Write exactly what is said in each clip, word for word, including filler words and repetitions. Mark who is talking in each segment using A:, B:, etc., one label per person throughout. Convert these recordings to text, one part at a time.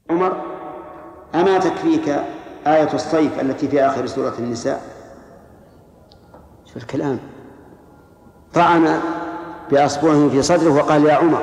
A: عمر: أما تكفيك آية الصيف التي في آخر سورة النساء؟ شوف الكلام، طعن بأصبعه في صدره وقال: يا عمر.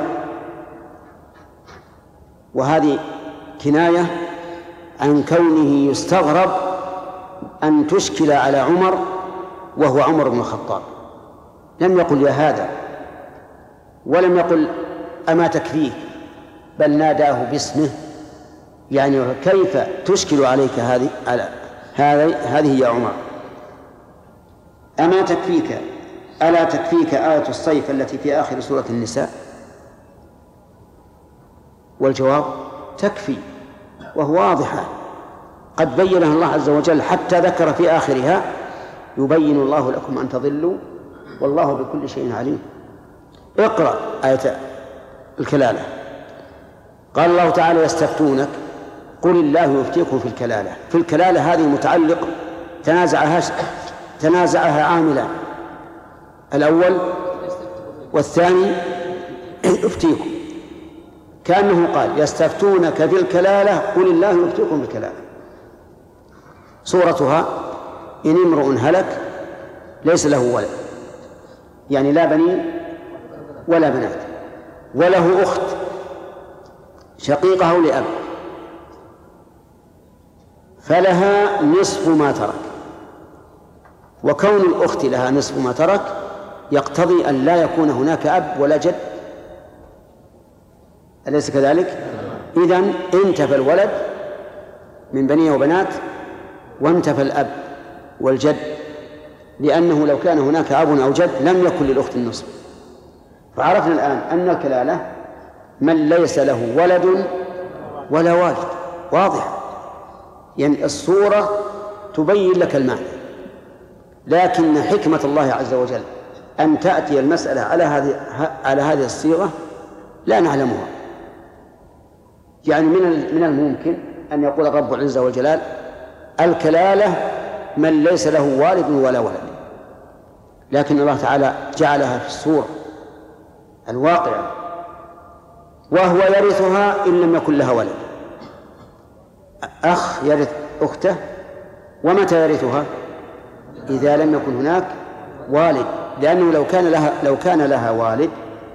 A: وهذه كناية عن كونه يستغرب أن تشكل على عمر وهو عمر بن الخطاب. لم يقل يا هذا، ولم يقل أما تكفيك، بل ناداه باسمه، يعني كيف تشكل عليك هذه هذه هذه يا عمر؟ أما تكفيك ألا تكفيك آية الصيف التي في آخر سورة النساء؟ والجواب: تكفي، وهو واضحة، قد بينها الله عز وجل، حتى ذكر في آخرها: يبين الله لكم أن تضلوا والله بكل شيء عليم. اقرأ آية الكلالة. قال الله تعالى: يستفتونك قل الله يفتيكم في الكلالة. في الكلالة هذه متعلق تنازعها تنازعها عاملان: الأول والثاني يفتيكم، كأنه قال: يستفتونك في الكلالة قل الله يفتيكم في الكلالة. صورتها: إن امرؤ هلك ليس له ولد، يعني لا بنين ولا بنات، وله أخت شقيقة أو لأب، فلها نصف ما ترك. وكون الأخت لها نصف ما ترك يقتضي أن لا يكون هناك أب ولا جد، أليس كذلك؟ إذن انتفى الولد من بنيه وبنات وانتفى الأب والجد، لأنه لو كان هناك أب أو جد لم يكن للأخت النصف. فعرفنا الآن أن الكلالة من ليس له ولد ولا والد، واضح، يعني الصورة تبين لك المعنى. لكن حكمة الله عز وجل أن تأتي المسألة على هذه على هذه الصيغة لا نعلمها. يعني من من الممكن أن يقول الرب عز وجل: الكلالة من ليس له والد ولا ولد، لكن الله تعالى جعلها في الصورة الواقعة: وهو يرثها إن لم يكن لها ولد. أخ يرث أخته، ومتى يرثها؟ إذا لم يكن هناك والد، لأنه لو كان لها لو كان لها والد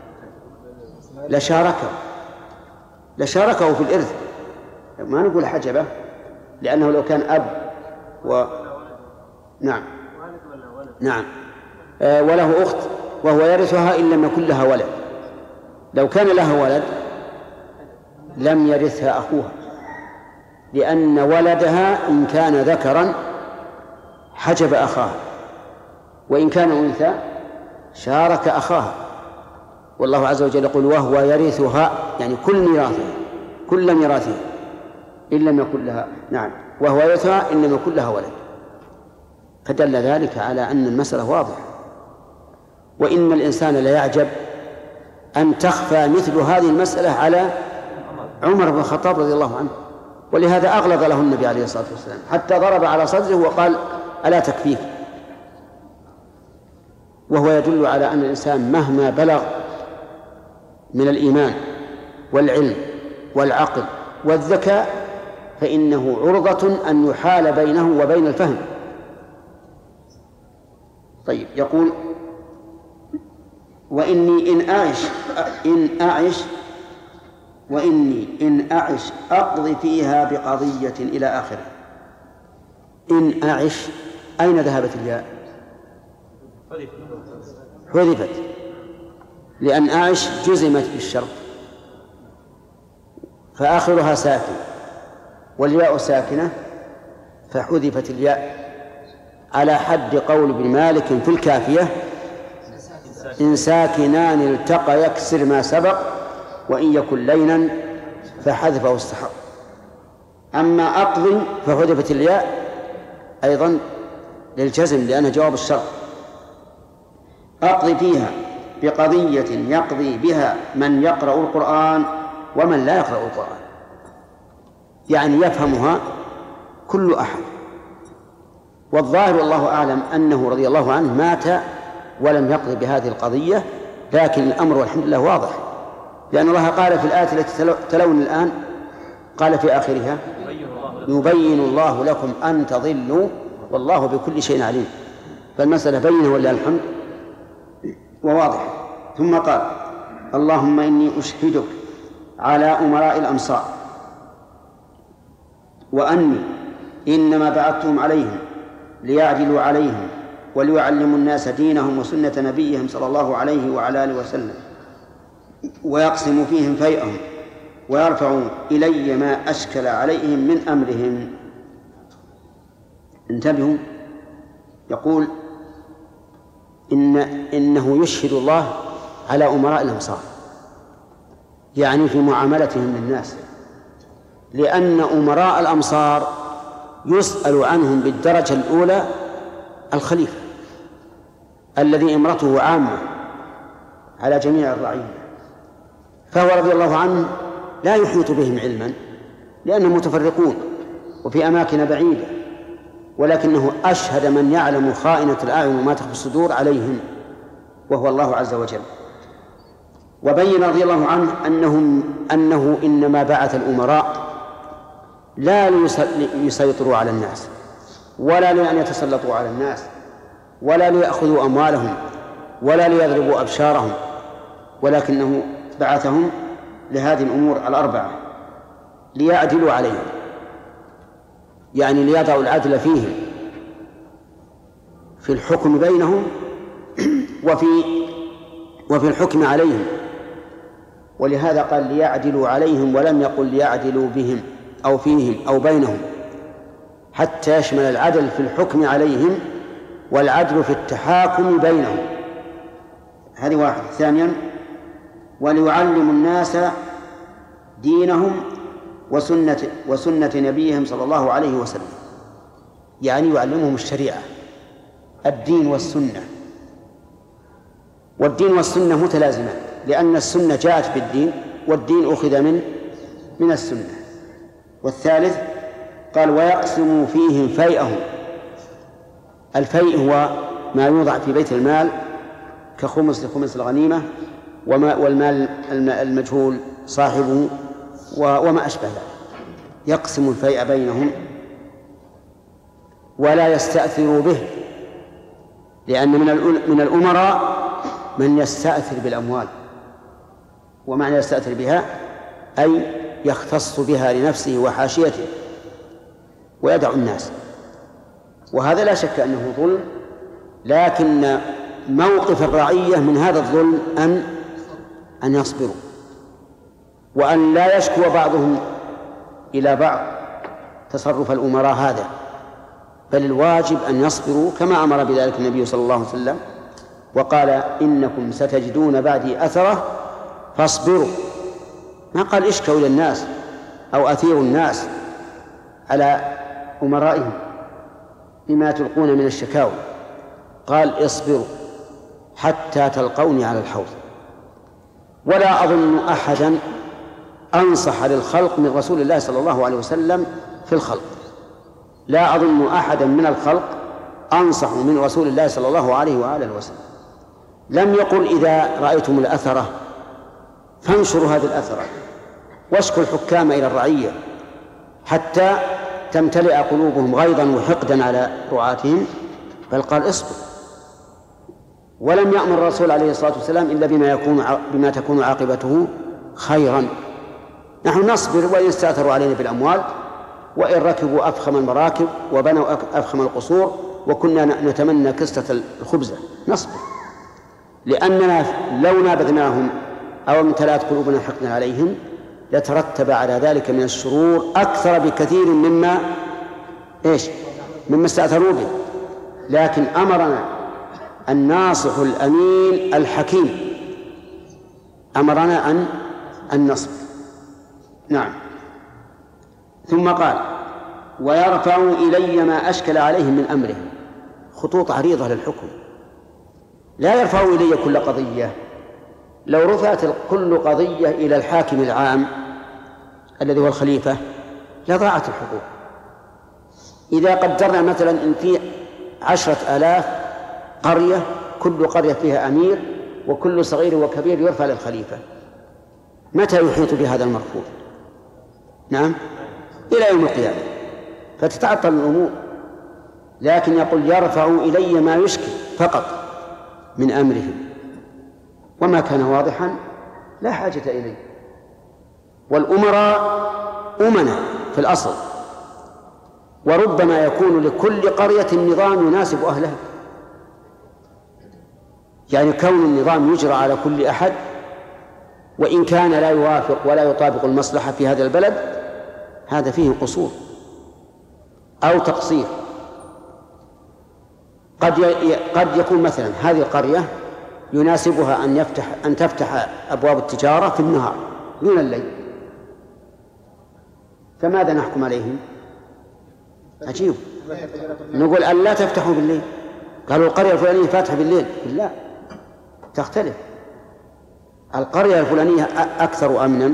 A: لشاركه لشاركه في الإرث، ما نقول حجبه، لأنه لو كان أب و نعم نعم آه وله أخت وهو يرثها إن لم يكن لها ولد، لو كان لها ولد لم يرثها أخوها، لأن ولدها إن كان ذكرا حجب أخاها، وإن كان أنثى شارك أخاها. والله عز وجل يقول: وهو يرثها، يعني كل ميراثها كل ميراثها إن لم يكن لها نعم وهو يرثها إن لم يكن لها ولد. فدل ذلك على أن المسألة واضحة. وإن الإنسان لا يعجب أن تخفى مثل هذه المسألة على عمر بن الخطاب رضي الله عنه، ولهذا أغلظ له النبي عليه الصلاة والسلام حتى ضرب على صدره وقال: ألا تكفيك؟ وهو يدل على أن الإنسان مهما بلغ من الإيمان والعلم والعقل والذكاء فإنه عرضة أن يحال بينه وبين الفهم. طيب، يقول: وإني إن أعش إن أعش وإني إن أعش أقضي فيها بقضية إلى آخره. إن أعش، أين ذهبت الياء؟ حذفت، لأن أعش جزمت بالشرط فآخرها ساكن والياء ساكنة فحذفت الياء، على حد قول ابن مالك في الكافية: إن ساكنان التقى يكسر ما سبق وإن يكن لينا فحذفه استحق. أما أقضي فحذفت الياء أيضا للجزم لأنها جواب الشرط. أقضي فيها بقضية يقضي بها من يقرأ القرآن ومن لا يقرأ القرآن، يعني يفهمها كل أحد. والظاهر والله أعلم أنه رضي الله عنه مات ولم يقضي بهذه القضية، لكن الأمر والحمد لله واضح، لأن الله قال في الآية التي تلون الآن: قال في آخرها يبين الله لكم أن تضلوا والله بكل شيء عليم. فالمسألة بينه ولله الحمد وواضح. ثم قال اللهم إني أشهدك على أمراء الأمصار وأني إنما بعثتهم عليهم ليعدلوا عليهم وليعلموا الناس دينهم وسنة نبيهم صلى الله عليه وعلى آله وسلم ويقسموا فيهم فيئهم ويرفعوا إلي ما أشكل عليهم من أمرهم. انتبهوا، يقول إن إنه يشهد الله على أمراء الأمصار، يعني في معاملتهم للناس، لأن أمراء الأمصار يسأل عنهم بالدرجة الأولى الخليفة الذي إمرته عامة على جميع الرعية، فهو رضي الله عنه لا يحيط بهم علما لأنهم متفرقون وفي أماكن بعيدة، ولكنه أشهد من يعلم خائنة الأعين وما تخفي الصدور عليهم وهو الله عز وجل. وبين رضي الله عنه أنهم أنه إنما بعث الأمراء لا ليسيطروا على الناس ولا لأن يتسلطوا على الناس ولا ليأخذوا أموالهم ولا ليضربوا أبشارهم، ولكنه بعثهم لهذه الأمور الأربعة ليعدلوا عليهم، يعني ليضعوا العدل فيهم في الحكم بينهم وفي وفي الحكم عليهم. ولهذا قال ليعدلوا عليهم ولم يقل ليعدلوا بهم أو فيهم أو بينهم، حتى يشمل العدل في الحكم عليهم والعدل في التحاكم بينهم. هذه واحد. ثانيا وليعلموا الناس دينهم وسنة, وسنة نبيهم صلى الله عليه وسلم، يعني يعلمهم الشريعة، الدين والسنة. والدين والسنة متلازمان، لأن السنة جاءت بالدين والدين أخذ من من السنة. والثالث قال ويقسم فيهم فيئهم. الفيء هو ما يوضع في بيت المال كخمس لخمس الغنيمة وما والمال المجهول صاحبه وما أشبه ذلك. يقسم الفيء بينهم ولا يستأثر به، لأن من من الأمراء من يستأثر بالأموال، ومعنى يستأثر بها أي يختص بها لنفسه وحاشيته ويدع الناس، وهذا لا شك أنه ظلم، لكن موقف الرعية من هذا الظلم أن أن يصبروا وأن لا يشكو بعضهم إلى بعض تصرف الأمراء هذا، بل الواجب أن يصبروا كما أمر بذلك النبي صلى الله عليه وسلم وقال إنكم ستجدون بعدي أثرة فاصبروا. ما قال اشكوا إلى الناس أو أثيروا الناس على أمرائهم بما تلقون من الشكاوى، قال اصبروا حتى تلقوني على الحوض. ولا أظن أحدا أنصح للخلق من رسول الله صلى الله عليه وسلم في الخلق، لا أظن أحدا من الخلق أنصح من رسول الله صلى الله عليه وآله وسلم. لم يقل إذا رأيتم الأثرة فانشروا هذه الأثرة واشكوا الحكام إلى الرعية حتى تمتلئ قلوبهم غيظا وحقدا على رعاتهم، بل قال اصبر. ولم يأمر الرسول عليه الصلاة والسلام إلا بما يكون بما تكون عاقبته خيرا. نحن نصبر وإن استأثروا علينا بالأموال، وإن ركبوا أفخم المراكب وبنوا أفخم القصور وكنا نتمنى كسرة الخبزة، نصبر، لأننا لو نابذناهم أو امتلأت قلوبنا حقنا عليهم لترتب على ذلك من الشرور أكثر بكثير مما إيش مما استأثروا به. لكن أمرنا الناصح الأمين الحكيم أمرنا أن أن نصبر. نعم. ثم قال ويرفعوا إلي ما أشكل عليهم من أمرهم. خطوط عريضة للحكم، لا يرفعوا إلي كل قضية. لو رفعت كل قضية إلى الحاكم العام الذي هو الخليفة لضاعت الحقوق. إذا قدرنا مثلا إن في عشرة آلاف قرية كل قرية فيها أمير وكل صغير وكبير يرفع للخليفة، متى يحيط بهذا المرفوض؟ نعم إلى يوم القيامة، فتتعطل الأمور. لكن يقول يرفع إلي ما يشكي فقط من أمرهم، وما كان واضحا لا حاجة إليه. والأمراء أمنا في الأصل، وربما يكون لكل قرية نظام يناسب أهلها، يعني كون النظام يجرى على كل أحد وإن كان لا يوافق ولا يطابق المصلحة في هذا البلد، هذا فيه قصور أو تقصير. قد قد يكون مثلا هذه القرية يناسبها أن يفتح أن تفتح أبواب التجارة في النهار دون الليل، فماذا نحكم عليهم؟ عجيب، نقول أن لا تفتحوا بالليل. قالوا القرية الفلانية فاتحة بالليل، لا، تختلف. القرية الفلانية أكثر أمنا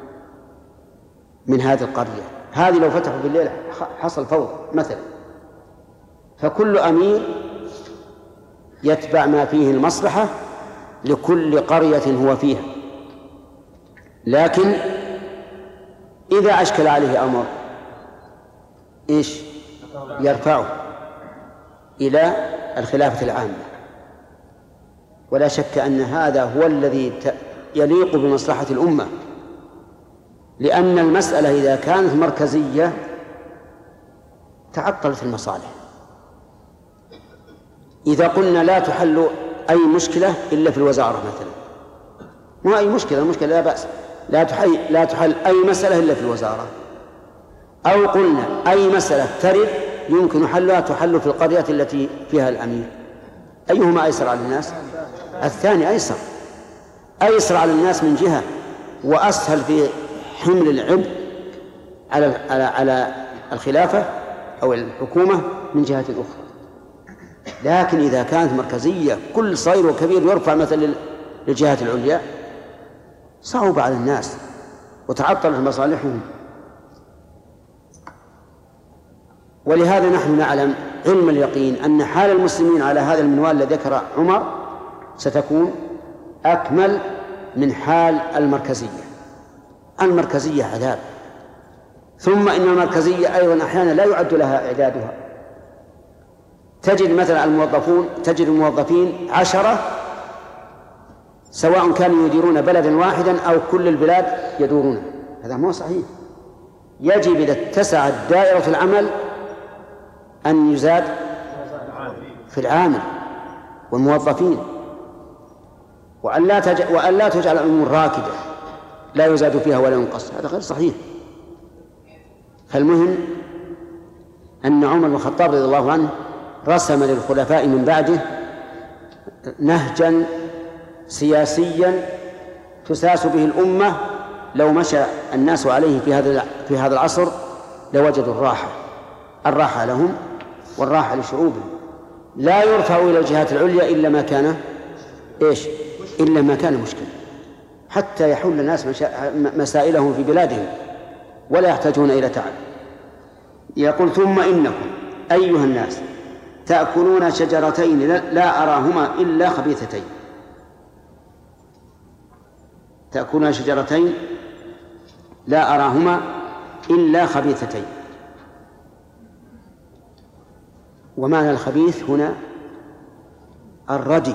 A: من هذه القرية، هذه لو فتحوا بالليل حصل فوضى مثلا. فكل أمير يتبع ما فيه المصلحة لكل قرية هو فيها. لكن إذا أشكل عليه أمر إيش؟ يرفعه إلى الخلافة العامة. ولا شك أن هذا هو الذي يليق بمصلحة الأمة، لأن المسألة إذا كانت مركزية تعطلت المصالح. إذا قلنا لا تحل أي مشكلة إلا في الوزارة مثلا، ما أي مشكلة، المشكلة لا بأس، لا تحل, لا تحل أي مسألة إلا في الوزارة، أو قلنا أي مسألة ترد يمكن حلها تحل في القرية التي فيها الأمير، أيهما أيسر على الناس؟ الثاني أيسر، أيسر على الناس من جهة، وأسهل في حمل العبء على على على الخلافة أو الحكومة من جهة أخرى. لكن إذا كانت مركزية كل صغير وكبير يرفع مثل للجهات العليا صعب على الناس وتعطلت مصالحهم. ولهذا نحن نعلم علم اليقين أن حال المسلمين على هذا المنوال الذي ذكر عمر ستكون أكمل من حال المركزية. المركزية عذاب، ثم إن المركزية أيضا أحيانا لا يعد لها إعدادها. تجد مثلا الموظفون تجد الموظفين عشرة سواء كانوا يديرون بلدا واحدا أو كل البلاد يدورونه، هذا مو صحيح. يجب إذا اتسعت دائرة العمل أن يزاد في العامل والموظفين، وأن لا تج... وأن لا تجعل الأمور راكدة لا يزاد فيها ولا ينقص، هذا غير صحيح. فالمهم أن عمر بن الخطاب رضي الله عنه رسم للخلفاء من بعده نهجا سياسيا تساس به الأمة، لو مشى الناس عليه في هذا في هذا العصر لوجدوا الراحة، الراحة لهم والراحة لشعوبهم. لا يرفع إلى الجهات العليا إلا ما كان إيش؟ إلا ما كان مشكلة، حتى يحل الناس مسائلهم في بلادهم ولا يحتاجون إلى تعب. يقول ثم إنكم أيها الناس تأكلون شجرتين لا أراهما إلا خبيثتين. تأكلون شجرتين لا أراهما إلا خبيثتين. ومعنى الخبيث هنا الردي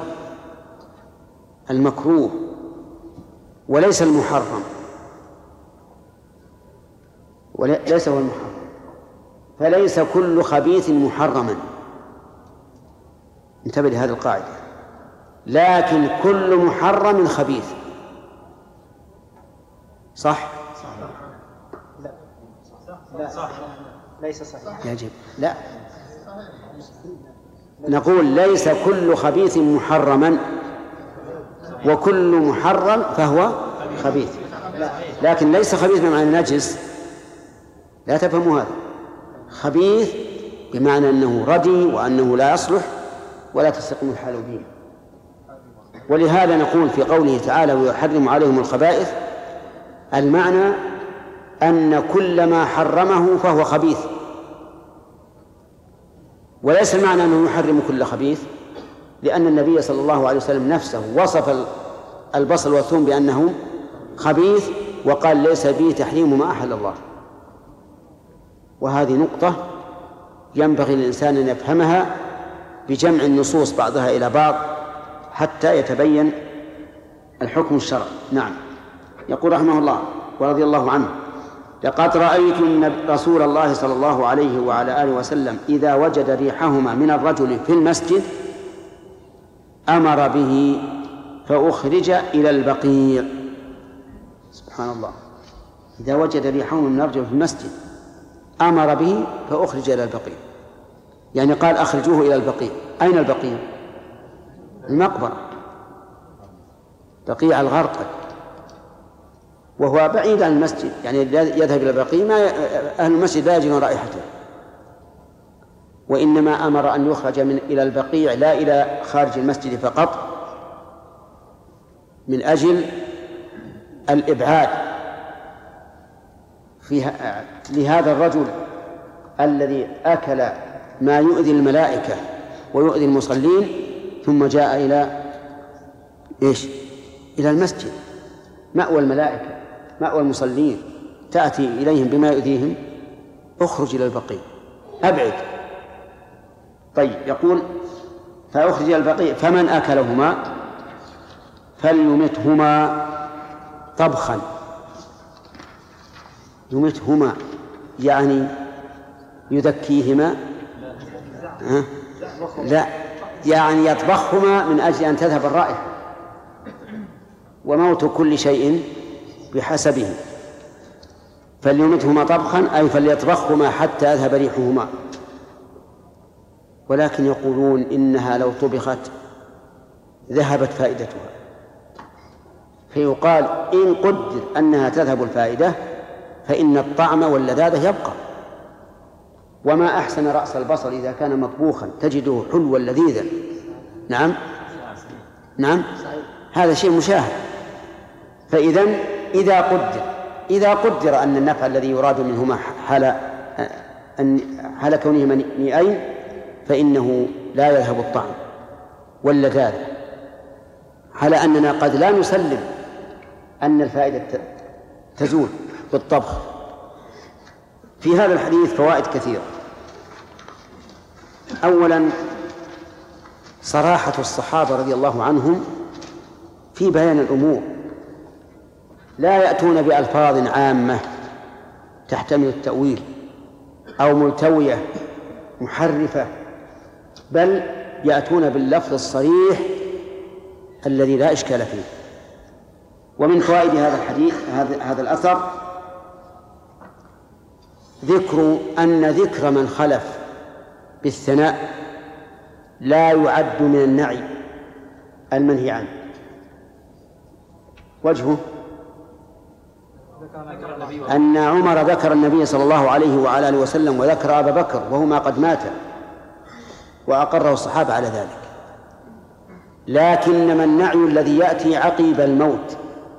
A: المكروه وليس المحرم، وليس هو المحرم، فليس كل خبيث محرما، انتبه لهذه القاعدة، لكن كل محرم خبيث. صح؟
B: لا لا صح. ليس صحيح.
A: يجب لا، نقول ليس كل خبيث محرما وكل محرم فهو خبيث، لكن ليس خبيث بمعنى نجس، لا تفهموا هذا. خبيث بمعنى أنه ردي وأنه لا يصلح ولا تستقيم الحال به. ولهذا نقول في قوله تعالى ويحرم عليهم الخبائث، المعنى أن كل ما حرمه فهو خبيث، وليس المعنى أنه يحرم كل خبيث، لأن النبي صلى الله عليه وسلم نفسه وصف البصل والثوم بأنه خبيث وقال ليس به تحريم ما أحل الله. وهذه نقطة ينبغي للإنسان أن يفهمها بجمع النصوص بعضها إلى بعض حتى يتبين الحكم الشرعي. نعم. يقول رحمه الله ورضي الله عنه: لقد رأيت رسول الله صلى الله عليه وعلى آله وسلم إذا وجد ريحهما من الرجل في المسجد أمر به فأخرج إلى البقيع. سبحان الله، إذا وجد ريحهما من الرجل في المسجد أمر به فأخرج إلى البقيع، يعني قال أخرجوه إلى البقيع. أين البقيع؟ المقبرة، بقيع الغرقد، وهو بعيد عن المسجد، يعني يذهب إلى البقيع ما أهل المسجد لا يجدون رائحته، وإنما أمر أن يخرج من إلى البقيع لا إلى خارج المسجد فقط، من أجل الإبعاد فيها لهذا الرجل الذي أكل ما يؤذي الملائكة ويؤذي المصلين ثم جاء إلى إيش؟ إلى المسجد، مأوى الملائكة مأوى المصلين، تأتي إليهم بما يؤذيهم، أخرج إلى البقيع، أبعد. طيب، يقول فأخرج إلى البقيع فمن أكلهما فليمتهما طبخا. يمتهما يعني يذكيهما؟ أه؟ لا، يعني يطبخهما من أجل أن تذهب الرائحة، وموت كل شيء بحسبه. فليمتهما طبخا أي فليطبخهما حتى يذهب ريحهما. ولكن يقولون إنها لو طبخت ذهبت فائدتها، فيقال إن قدر أنها تذهب الفائدة فإن الطعم واللذاذة يبقى. وما أحسن رأس البصل إذا كان مطبوخا تجده حلوا لذيذا. نعم نعم هذا شيء مشاهد. فإذن إذا قدر إذا قدر أن النفع الذي يراد منهما حال أن حال كونهما نيئين فإنه لا يذهب الطعم واللذاذة، على أننا قد لا نسلم أن الفائدة تزول بالطبخ. في هذا الحديث فوائد كثيرة. أولا، صراحة الصحابة رضي الله عنهم في بيان الأمور، لا يأتون بألفاظ عامة تحتمل التأويل أو ملتوية محرفة، بل يأتون باللفظ الصريح الذي لا إشكال فيه. ومن فوائد هذا الحديث هذا الأثر ذكر أن ذكر من خلف بالثناء لا يعد من النعي المنهي عنه. وجهه أن عمر ذكر النبي صلى الله عليه وعلى آله وسلم وذكر أبا بكر وهما قد ماتا، وأقره الصحابة على ذلك. لكنما النعي الذي يأتي عقيب الموت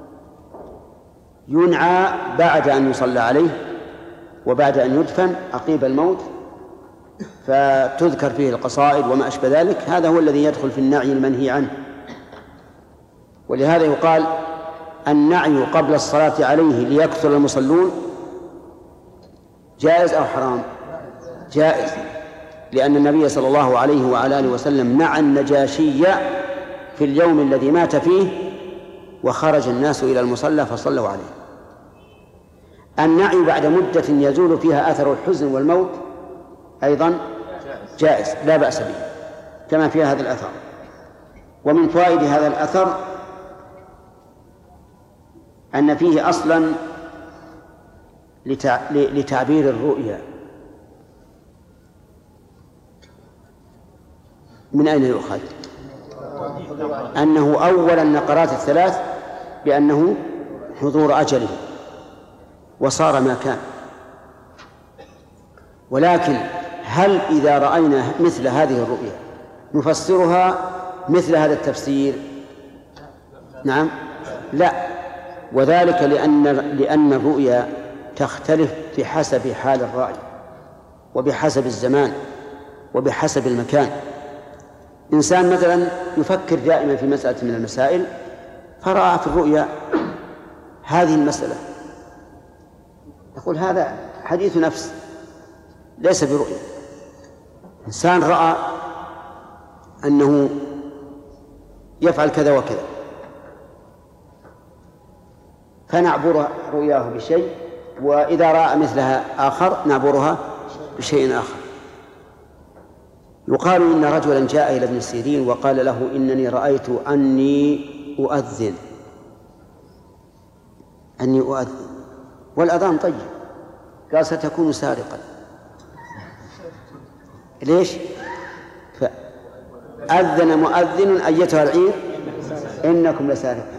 A: ينعى بعد أن يصلى عليه وبعد أن يدفن عقيب الموت، فتذكر فيه القصائد وما أشبه ذلك، هذا هو الذي يدخل في النعي المنهي عنه. ولهذا يقال النعي قبل الصلاة عليه ليكثر المصلون جائز أو حرام؟ جائز، لأن النبي صلى الله عليه وعلى آله وسلم نعى النجاشي في اليوم الذي مات فيه وخرج الناس إلى المصلى فصلوا عليه. النعي بعد مدة يزول فيها أثر الحزن والموت أيضا جائز لا بأس به، كما في هذا الأثر. ومن فوائد هذا الأثر أن فيه أصلا لتعبير الرؤيا. من أين يؤخذ؟ أنه أول النقرات الثلاث بأنه حضور أجله وصار ما كان. ولكن هل إذا رأينا مثل هذه الرؤيا نفسرها مثل هذا التفسير؟ نعم لا، وذلك لأن لأن الرؤيا تختلف بحسب حال الرأي وبحسب الزمان وبحسب المكان. إنسان مثلا يفكر دائما في مسألة من المسائل فرأى في الرؤيا هذه المسألة، يقول هذا حديث نفس ليس برؤية. إنسان رأى أنه يفعل كذا وكذا فنعبر رؤياه بشيء، وإذا رأى مثلها آخر نعبرها بشيء آخر. يقال إن رجلا جاء إلى ابن سيرين وقال له إنني رأيت أني أؤذن أني أؤذن والأذان طيب. قال ستكون سارقا. ليش؟ فأذن مؤذن أيتها العير إنكم لسارقون.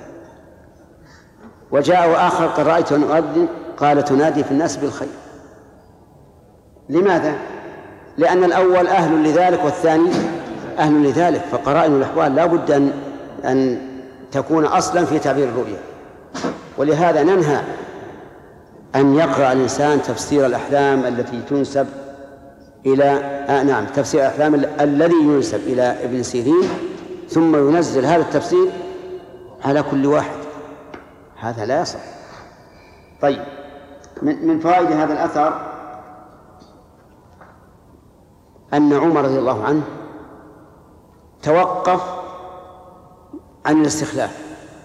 A: وجاء آخر قال رأيت أن أؤذن قال تنادي في الناس بالخير. لماذا؟ لأن الأول أهل لذلك والثاني أهل لذلك، فقرائن الأحوال لا بد أن, أن تكون أصلا في تعبير الرؤيا. ولهذا ننهى أن يقرأ الإنسان تفسير الأحلام التي تنسب إلى آه نعم تفسير الأحلام الذي ينسب إلى ابن سيرين ثم ينزل هذا التفسير على كل واحد، هذا لا يصح. طيب، من, من فوائد هذا الأثر أن عمر رضي الله عنه توقف عن الاستخلاف،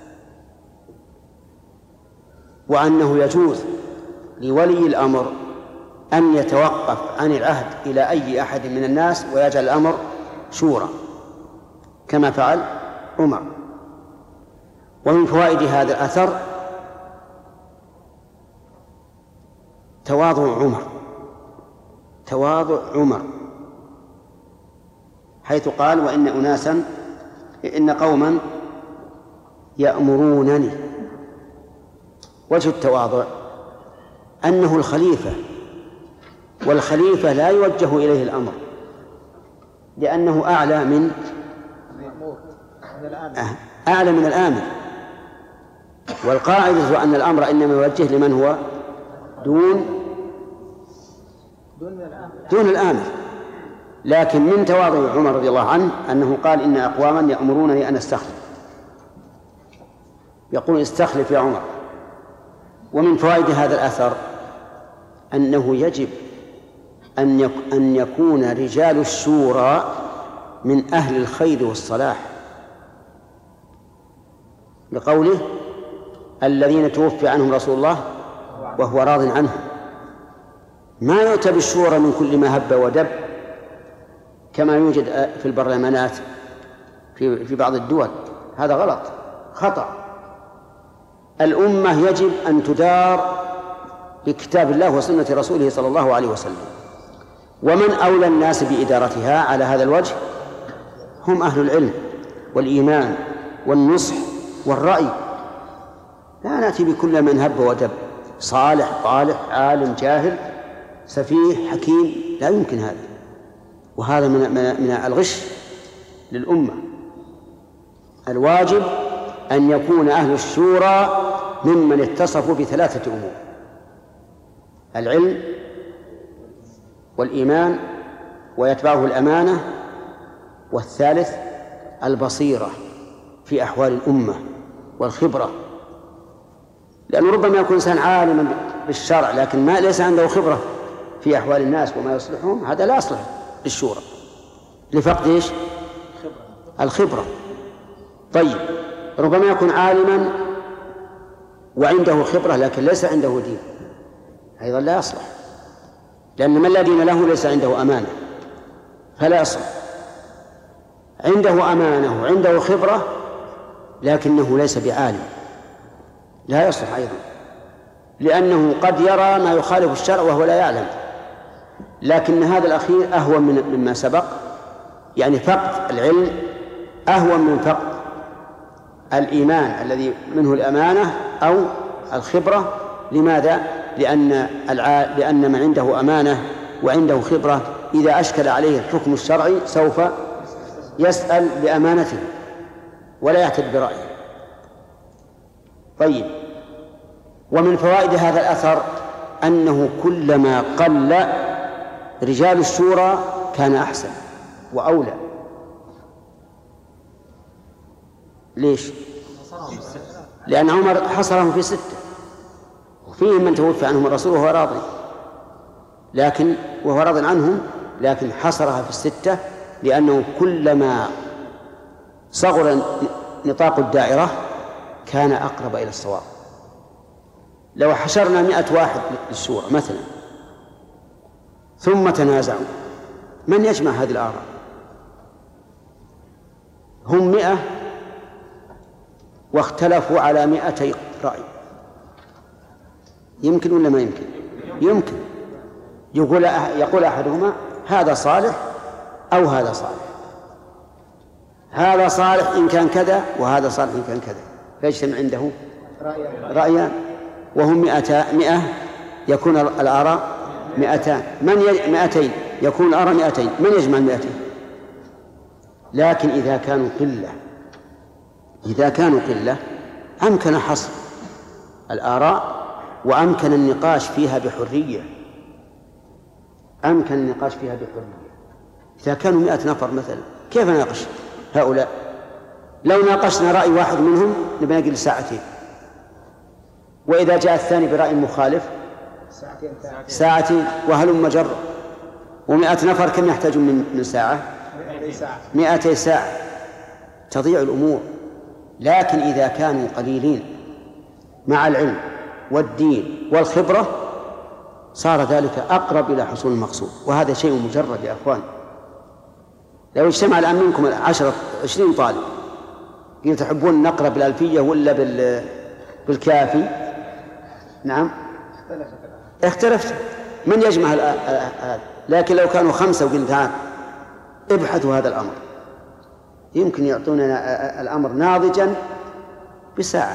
A: وأنه يجوز لولي الأمر أن يتوقف عن العهد إلى أي أحد من الناس ويجعل الأمر شورى كما فعل عمر. ومن فوائد هذا الأثر تواضع عمر تواضع عمر حيث قال وإن أناسا إن قوما يأمرونني. وجه التواضع أنه الخليفة، والخليفة لا يوجه إليه الأمر لأنه أعلى من أعلى من الآمر. والقاعدة أن الأمر إنما يوجه لمن هو دون دون الآمر. لكن من تواضع عمر رضي الله عنه أنه قال إن أقواما يأمرونني أن أستخلف، يقول استخلف يا عمر. ومن فوائد هذا الأثر أنه يجب أن يكون رجال الشورى من أهل الخير والصلاح، لقوله الذين توفي عنهم رسول الله وهو راض عنهم. ما يؤتى بالشورى من كل ما هب ودب كما يوجد في البرلمانات في في بعض الدول. هذا غلط، خطأ. الأمة يجب أن تدار بكتاب الله وسنة رسوله صلى الله عليه وسلم، ومن أولى الناس بإدارتها على هذا الوجه هم أهل العلم والإيمان والنصح والرأي. لا نأتي بكل من هب ودب، صالح طالح عالم جاهل سفيه حكيم، لا يمكن هذا. وهذا من من الغش للأمة. الواجب أن يكون أهل الشورى ممن اتصفوا بثلاثة أمور: العلم والإيمان ويتبعه الأمانة، والثالث البصيرة في أحوال الأمة والخبرة. لأنه ربما يكون إنسان عالما بالشرع لكن ما ليس عنده خبرة في أحوال الناس وما يصلحهم، هذا لا يصلح للشورى لفقد إيش؟ الخبرة. طيب، ربما يكون عالما وعنده خبرة لكن ليس عنده دين، أيضا لا يصلح، لأن من لا دين له ليس عنده أمانة فلا يصلح. عنده أمانة وعنده خبرة لكنه ليس بعالم، لا يصلح أيضا، لأنه قد يرى ما يخالف الشرع وهو لا يعلم. لكن هذا الأخير أهون مما سبق، يعني فقد العلم أهون من فقد الإيمان الذي منه الأمانة أو الخبرة. لماذا؟ لأن الع... لأن من عنده أمانة وعنده خبرة إذا أشكل عليه الحكم الشرعي سوف يسأل بأمانته ولا يعتد برأيه. طيب، ومن فوائد هذا الأثر أنه كلما قل رجال الشورى كان أحسن وأولى. ليش؟ لأن عمر حصرهم في ستة وفيهم من توفى عنهم الرسول وهو راضي. لكن وهو راض عنهم، لكن حصرها في الستة لأنه كلما صغر نطاق الدائرة كان أقرب إلى الصواب. لو حشرنا مئة واحد للشورى مثلا ثم تنازعوا، من يجمع هذه الآراء؟ هم مئة واختلفوا على مئتي رأي، يمكن ولا ما يمكن؟ يمكن. يقول يقول أحدهما هذا صالح أو هذا صالح، هذا صالح إن كان كذا وهذا صالح إن كان كذا، فيجتمع عنده رأيان، وهم مئة مئة يكون الآراء مئتان، من ي... مئتين يكون الآراء مئتين، من يجمع المئتين؟ لكن إذا كانوا قلة إذا كانوا قلة أمكن حصر الآراء وأمكن النقاش فيها بحرية أمكن النقاش فيها بحرية. إذا كانوا مئة نفر مثلا كيف نناقش هؤلاء؟ لو ناقشنا رأي واحد منهم نبي نجلس ساعتين، وإذا جاء الثاني برأي مخالف ساعتين وهلم مجرة. ومئة نفر كم يحتاجون من من ساعة؟ مئتي ساعة، تضيع الأمور. لكن إذا كانوا قليلين مع العلم والدين والخبرة صار ذلك أقرب إلى حصول المقصود، وهذا شيء مجرد يا أخوان. لو اجتمع الآن منكم عشرة عشرين طالب قيل تحبون نقرأ بالألفية ولا بال بالكافي؟ نعم اختلفت، من يجمع هذا؟ لكن لو كانوا خمسة وقلت تعال ابحثوا هذا الأمر يمكن يعطوننا الأمر ناضجا بساعة،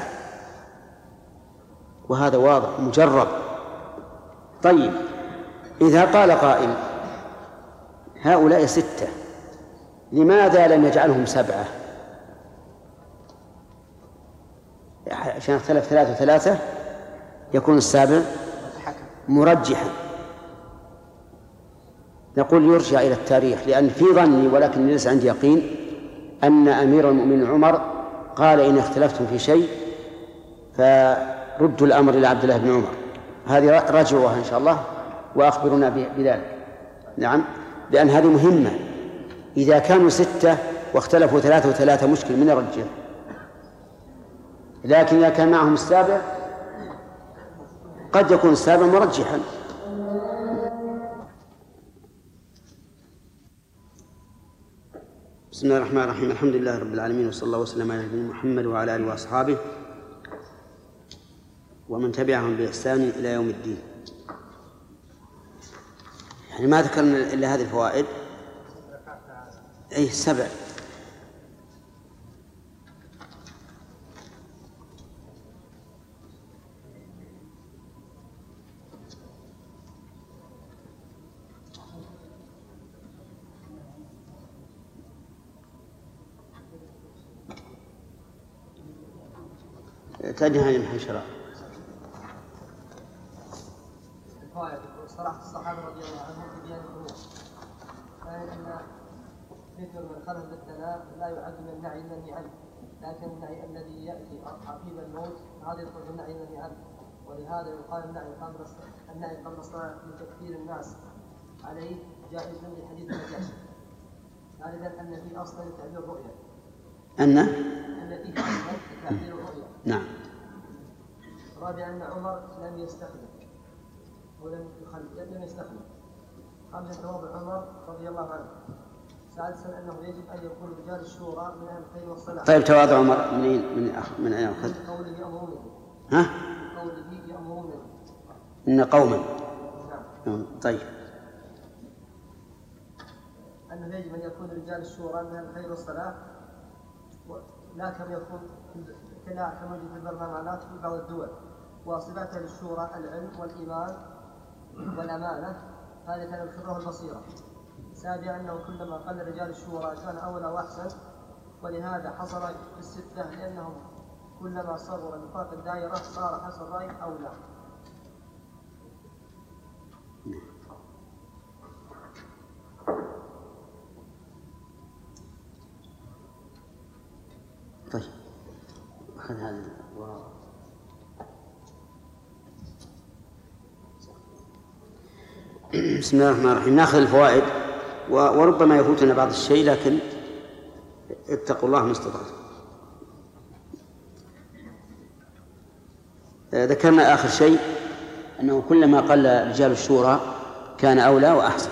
A: وهذا واضح مجرب. طيب إذا قال قائل هؤلاء ستة لماذا لم يجعلهم سبعة؟ عشان اختلف ثلاثة وثلاثة يكون السابع مرجحا. نقول يرجع إلى التاريخ، لأن في ظني ولكن ليس عندي يقين أن أمير المؤمنين عمر قال إن اختلفتم في شيء فردوا الأمر إلى عبد الله بن عمر. هذه رجعوها إن شاء الله وأخبرنا بذلك. نعم، لأن هذه مهمة. إذا كانوا ستة واختلفوا ثلاثة وثلاثة مشكل من الرجال، لكن إذا كان معهم السابع قد يكون السابع مرجحا. بسم الله الرحمن الرحيم، الحمد لله رب العالمين، وصلى الله وسلم على نبينا محمد وعلى آله وأصحابه ومن تبعهم بإحسان إلى يوم الدين. يعني ما ذكرنا إلا هذه الفوائد، أي سبع. تجهل من حشرة
C: صراحة الصحابة رضي الله عنهم في بيان الأمور، فإن أن ذكر من خلف بالثناء لا يعد من النعي المنهي عنه، لكن النعي الذي يأتي عقيب الموت هذا يدخل في النعي المنهي عنه. ولهذا يقال النعي قبل النعي قبل الصلاة من تكثير الناس عليه جائز لحديث النجاشي. ثالثا أن في أصلا لتعبير الرؤيا،
A: أن
C: أن فيه أصلا لتعبير الرؤيا.
A: نعم.
C: رابعا أن عمر لم يستخدم ولم يخل لم يستخدم. خامسا تواضع عمر رضي الله عنه. سادسا أنه يجب أن يكون رجال الشورى من أهل الخير والصلاح.
A: طيب تواضع عمر من من أخ من أين أخذ؟
C: من قوله يأمرونه.
A: ها؟
C: قوله يأمرونه.
A: إن قوما.
C: نعم.
A: طيب.
C: أنه يجب أن يكون رجال الشورى من أهل الخير والصلاح، لا كما يكون كلا كما يجب في البرلمانات في بعض الدول. وصفاتها للشورى العلم والإيمان والأمانة، هذا كان الخبرة والبصيرة. سابعا أنه كلما قل رجال الشورى كان أولى وأحسن، ولهذا حصل في الستة لأنهم كلما صغر نطاق الدائرة صار حسب الرأي أولى.
A: طيب أخذ هذا بسم الله الرحمن الرحيم. ناخذ الفوائد وربما يفوتنا بعض الشيء، لكن اتقوا الله ما استطعتم. ذكرنا آخر شيء أنه كلما قل رجال الشورى كان أولى وأحسن.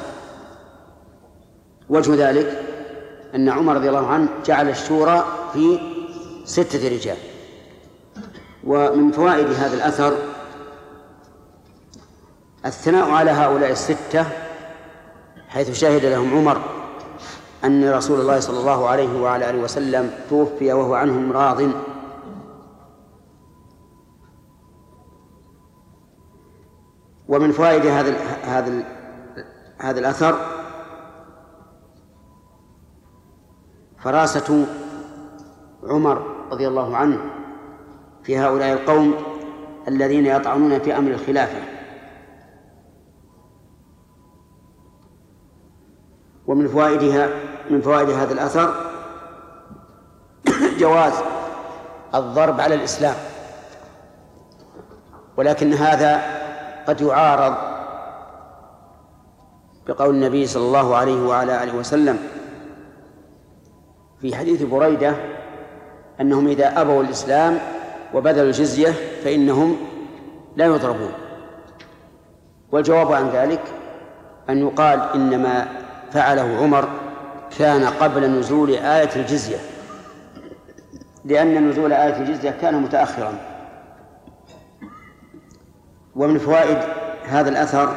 A: وجه ذلك أن عمر رضي الله عنه جعل الشورى في ستة رجال. ومن فوائد هذا الأثر الثناء على هؤلاء الستة، حيث شهد لهم عمر أن رسول الله صلى الله عليه وعلى آله وسلم توفي وهو عنهم راض. ومن فوائد هذا هذا هذا الأثر فراسة عمر رضي الله عنه في هؤلاء القوم الذين يطعنون في أمر الخلافة. ومن فوائدها من فوائد هذا الأثر جواز الضرب على الإسلام، ولكن هذا قد يعارض بقول النبي صلى الله عليه وعلى آله وسلم في حديث بريدة أنهم إذا أبوا الإسلام وبذلوا الجزية فإنهم لا يضربون. والجواب عن ذلك أن يقال إنما فعله عمر كان قبل نزول آية الجزية، لأن نزول آية الجزية كان متأخرا. ومن فوائد هذا الأثر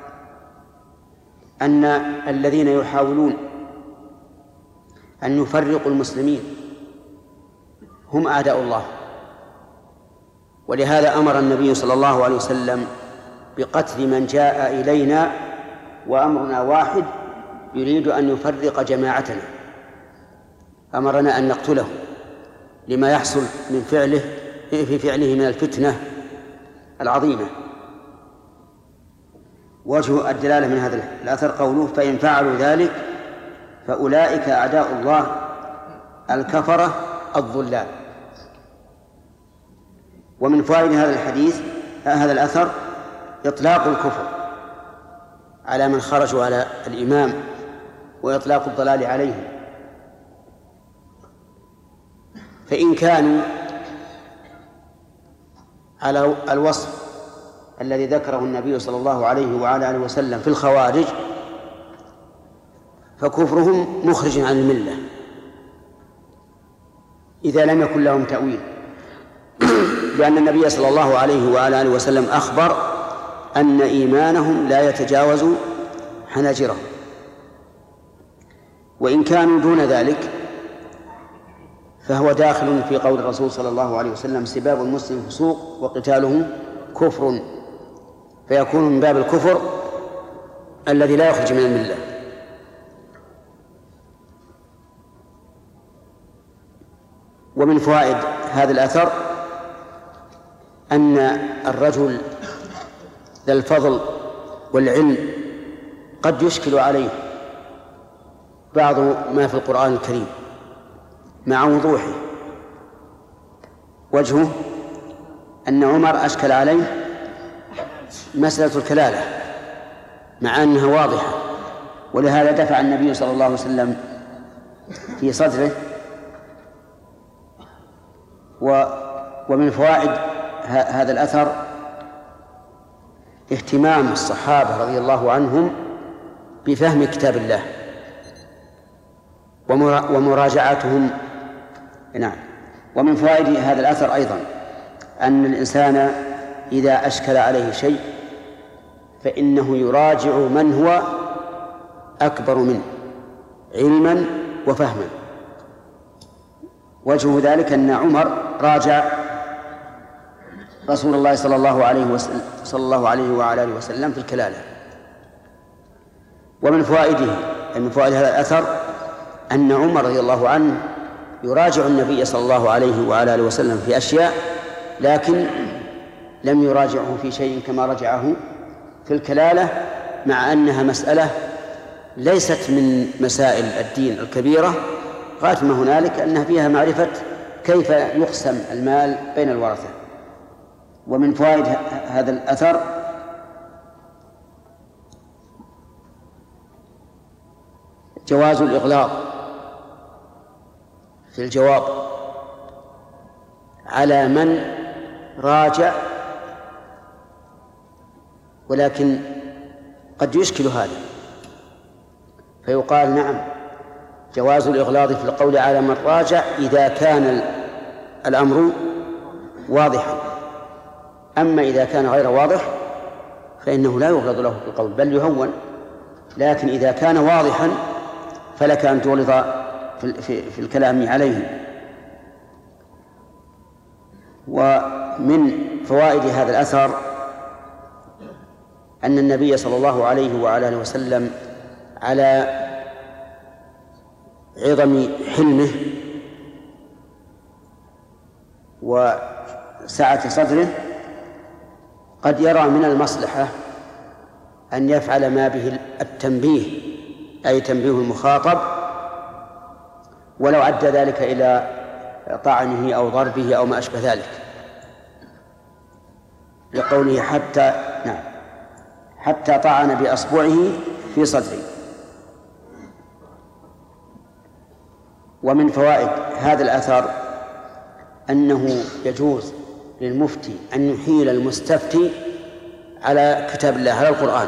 A: أن الذين يحاولون أن يفرقوا المسلمين هم أعداء الله، ولهذا أمر النبي صلى الله عليه وسلم بقتل من جاء إلينا وأمرنا واحد يريد أن يفرق جماعتنا، أمرنا أن نقتله لما يحصل من فعله في فعله من الفتنة العظيمة. وجه الدلالة من هذا الأثر قوله فإن فعلوا ذلك فأولئك أعداء الله الكفرة الضلال. ومن فوائد هذا الحديث هذا الأثر إطلاق الكفر على من خرجوا على الإمام وإطلاق الضلال عليهم، فإن كانوا على الوصف الذي ذكره النبي صلى الله عليه وعلى آله وسلم في الخوارج فكفرهم مخرج عن الملة إذا لم يكن لهم تأويل، لأن النبي صلى الله عليه وعلى آله وسلم أخبر أن إيمانهم لا يتجاوز حناجرهم. وإن كانوا دون ذلك فهو داخل في قول الرسول صلى الله عليه وسلم سباب المسلم فسوق وقتاله كفر، فيكون من باب الكفر الذي لا يخرج من الملة. ومن فوائد هذا الأثر أن الرجل ذا الفضل والعلم قد يشكل عليه بعض ما في القرآن الكريم مع وضوحه. وجهه أن عمر أشكل عليه مسألة الكلالة مع أنها واضحة، ولهذا دفع النبي صلى الله عليه وسلم في صدره. ومن فوائد هذا الأثر اهتمام الصحابة رضي الله عنهم بفهم كتاب الله ومراجعتهم. نعم. ومن فوائد هذا الأثر أيضا أن الإنسان إذا أشكل عليه شيء فإنه يراجع من هو أكبر منه علما وفهما. وجه ذلك أن عمر راجع رسول الله صلى الله عليه وسلم صلى الله عليه وعلى آله وسلم في الكلالة. ومن فوائده من فوائد هذا الأثر أن عمر رضي الله عنه يراجع النبي صلى الله عليه وعلى آله وسلم في أشياء، لكن لم يراجعه في شيء كما رجعه في الكلالة، مع أنها مسألة ليست من مسائل الدين الكبيرة غاية ما هنالك، أنها فيها معرفة كيف يقسم المال بين الورثة. ومن فوائد هذا الأثر جواز الإغلاظ في الجواب على من راجع، ولكن قد يشكل هذا، فيقال نعم جواز الإغلاظ في القول على من راجع إذا كان الأمر واضحا، أما إذا كان غير واضح فإنه لا يغلظ له في القول بل يهون، لكن إذا كان واضحا فلك أن تغلظ في, في, في الكلام عليه. ومن فوائد هذا الأثر أن النبي صلى الله عليه وعلى آله وسلم على عظم حلمه وسعة صدره قد يرى من المصلحة أن يفعل ما به التنبيه، أي تنبيه المخاطب، ولو أدى ذلك إلى طعنه أو ضربه أو ما أشبه ذلك، لقوله حتى نعم حتى طعن بأصبعه في صدره. ومن فوائد هذا الأثر أنه يجوز للمفتي أن يحيل المستفتي على كتاب الله، على القرآن،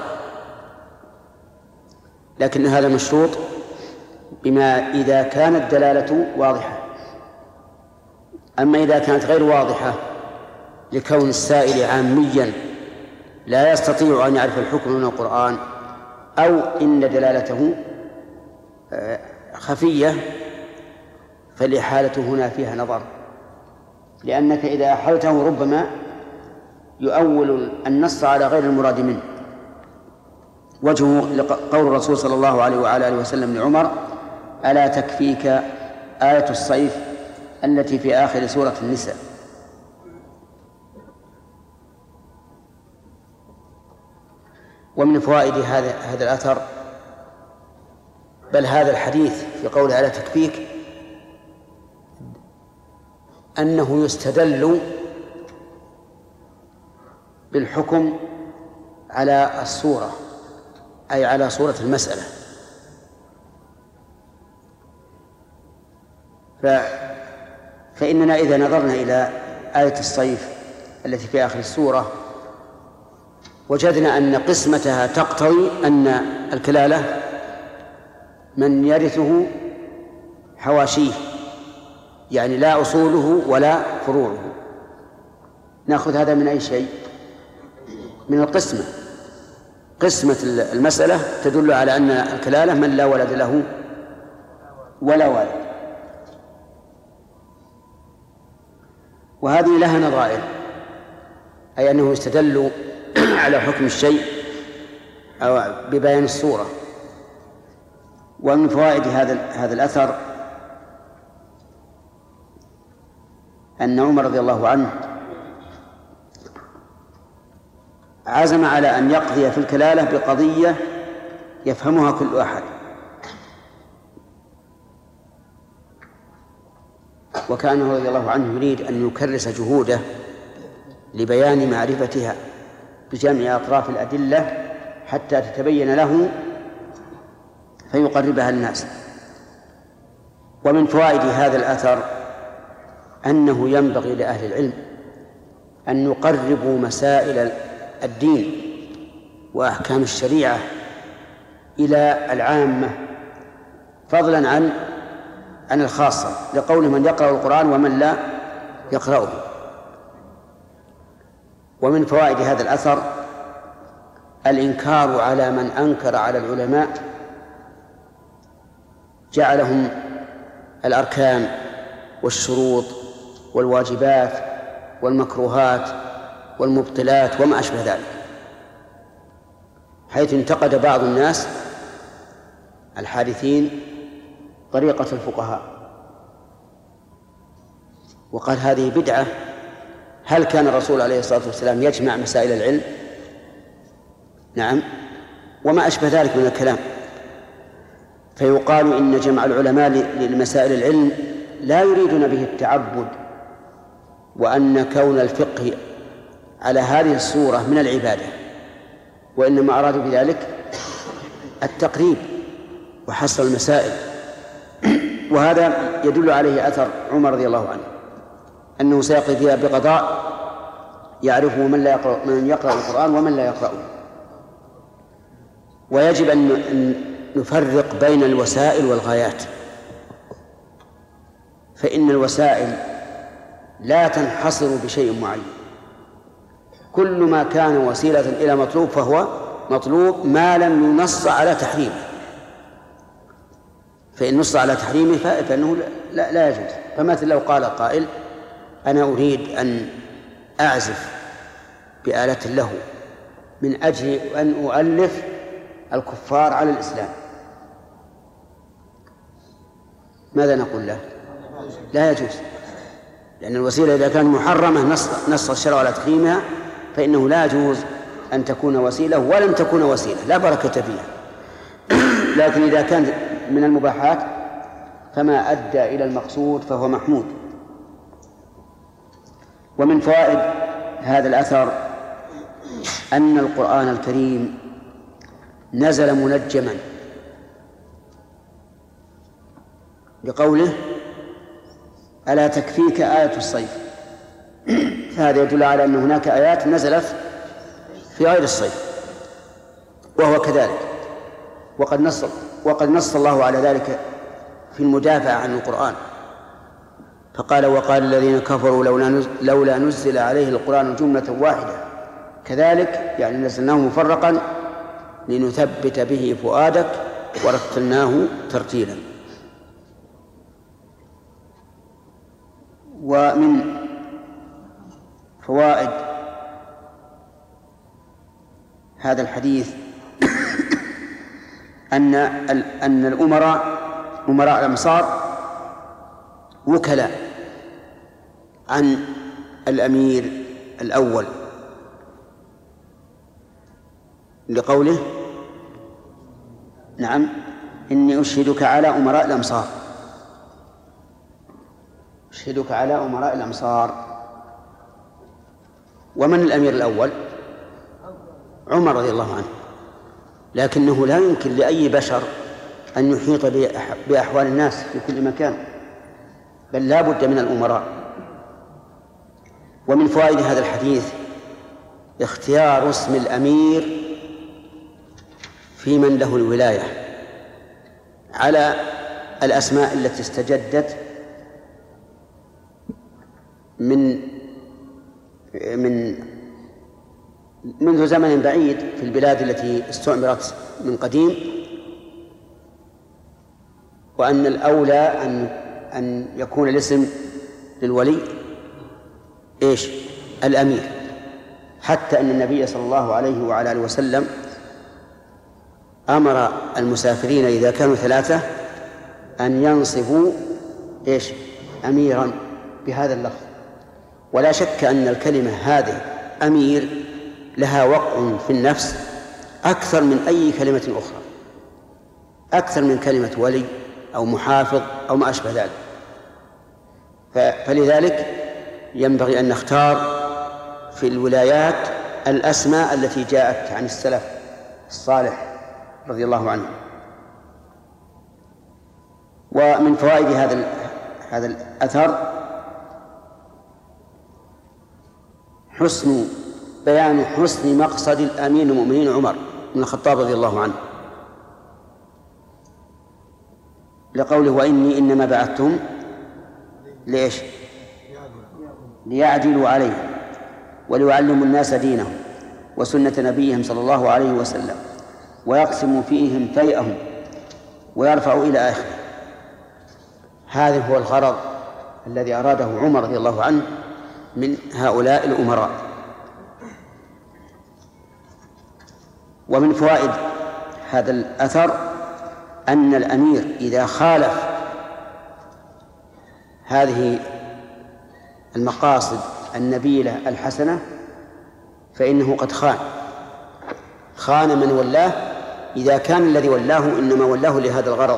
A: لكن هذا مشروط بما إذا كانت الدلالة واضحة. أما إذا كانت غير واضحة لكون السائل عاميا لا يستطيع أن يعرف الحكم من القرآن، أو إن دلالته خفية، فالإحالة هنا فيها نظر، لأنك إذا أحلته ربما يؤول النص على غير المراد منه. وجه قول الرسول صلى الله عليه وعلى آله وسلم لعمر: ألا تكفيك آية الصيف التي في آخر سورة النساء؟ ومن فوائد هذا هذا الأثر، بل هذا الحديث في قوله ألا تكفيك، أنه يستدل بالحكم على الصورة، أي على صورة المسألة. ف... فإننا إذا نظرنا إلى آية الصيف التي في آخر السورة وجدنا أن قسمتها تقتضي أن الكلالة من يرثه حواشيه، يعني لا أصوله ولا فروعه. نأخذ هذا من أي شيء؟ من القسمة. قسمة المسألة تدل على أن الكلالة من لا ولد له ولا والد، وهذه لها نظائر، أي أنه يستدل على حكم الشيء أو ببيان الصورة. ومن فوائد هذا هذا الأثر أن عمر رضي الله عنه عزم على أن يقضي في الكلالة بقضية يفهمها كل أحد، وكان رضي الله عنه يريد أن يكرس جهوده لبيان معرفتها بجمع أطراف الأدلة حتى تتبين له فيقربها الناس. ومن فوائد هذا الأثر أنه ينبغي لأهل العلم أن يقربوا مسائل الدين وأحكام الشريعة إلى العامة فضلا عن عن الخاصة، لقول من يقرأ القرآن ومن لا يقرأه. ومن فوائد هذا الأثر الإنكار على من أنكر على العلماء جعلهم الأركان والشروط والواجبات والمكروهات والمبطلات وما أشبه ذلك، حيث انتقد بعض الناس الحادثين طريقة الفقهاء وقال هذه بدعة. هل كان الرسول عليه الصلاة والسلام يجمع مسائل العلم؟ نعم، وما أشبه ذلك من الكلام. فيقال إن جمع العلماء لمسائل العلم لا يريدون به التعبد، وأن كون الفقه على هذه الصورة من العبادة، وإنما أرادوا بذلك التقريب وحصل المسائل. وهذا يدل عليه أثر عمر رضي الله عنه أنه سيقضي فيها بقضاء يعرفه من لا يقرأ من يقرأ القرآن ومن لا يقرأه. ويجب أن نفرق بين الوسائل والغايات، فإن الوسائل لا تنحصر بشيء معين، كل ما كان وسيلة إلى مطلوب فهو مطلوب ما لم ينص على تحريمه، فإن نص على تحريمه فإنه لا, لا يجوز. فمثل لو قال قائل أنا أريد أن أعزف بآلة له من أجل أن أؤلف الكفار على الإسلام، ماذا نقول له؟ لا يجوز، لأن الوسيلة إذا كانت محرمة نص, نص الشرع على تحريمها فإنه لا يجوز أن تكون وسيلة ولم تكون وسيلة، لا بركة فيها. لكن إذا كان من المباحات فما أدى إلى المقصود فهو محمود. ومن فوائد هذا الأثر أن القرآن الكريم نزل منجما بقوله ألا تكفيك آية الصيف، فهذا يدل على أن هناك آيات نزلت في غير الصيف وهو كذلك. وقد نص وقد نص الله على ذلك في المدافع عن القرآن فقال وقال الذين كفروا لولا نزل عليه القرآن جملة واحدة كذلك يعني نزلناه مفرقا لنثبت به فؤادك ورتلناه ترتيلا. ومن فوائد هذا الحديث أن أن الأمراء أمراء الأمصار وكلاء عن الأمير الأول لقوله نعم إني أشهدك على أمراء الأمصار، أشهدك على أمراء الأمصار. ومن الأمير الأول؟ عمر رضي الله عنه، لكنه لا يمكن لأي بشر أن يحيط بأحوال الناس في كل مكان، بل لا بد من الأمراء. ومن فوائد هذا الحديث اختيار اسم الأمير في من له الولاية على الأسماء التي استجدت من من منذ زمن بعيد في البلاد التي استعمرت من قديم، وأن الأولى أن أن يكون الاسم للولي إيش؟ الأمير، حتى أن النبي صلى الله عليه وعلى آله وسلم أمر المسافرين إذا كانوا ثلاثة أن ينصبوا إيش؟ أميرا بهذا اللفظ. ولا شك أن الكلمة هذه أمير لها وقع في النفس أكثر من أي كلمة أخرى، أكثر من كلمة ولي أو محافظ أو ما أشبه ذلك. فلذلك ينبغي أن نختار في الولايات الأسماء التي جاءت عن السلف الصالح رضي الله عنه. ومن فوائد هذا هذا الأثر حسن بيان حسن مقصد الأمير المؤمنين عمر بن الخطاب رضي الله عنه لقوله وإني إنما بعثتهم ليش؟ ليعدلوا عليهم وليعلموا الناس دينهم وسنة نبيهم صلى الله عليه وسلم ويقسموا فيهم فيئهم ويرفعوا إلى آخره. هذا هو الغرض الذي أراده عمر رضي الله عنه من هؤلاء الأمراء. ومن فوائد هذا الأثر أن الأمير إذا خالف هذه المقاصد النبيلة الحسنة فإنه قد خان خان من ولاه إذا كان الذي ولاه إنما ولاه لهذا الغرض.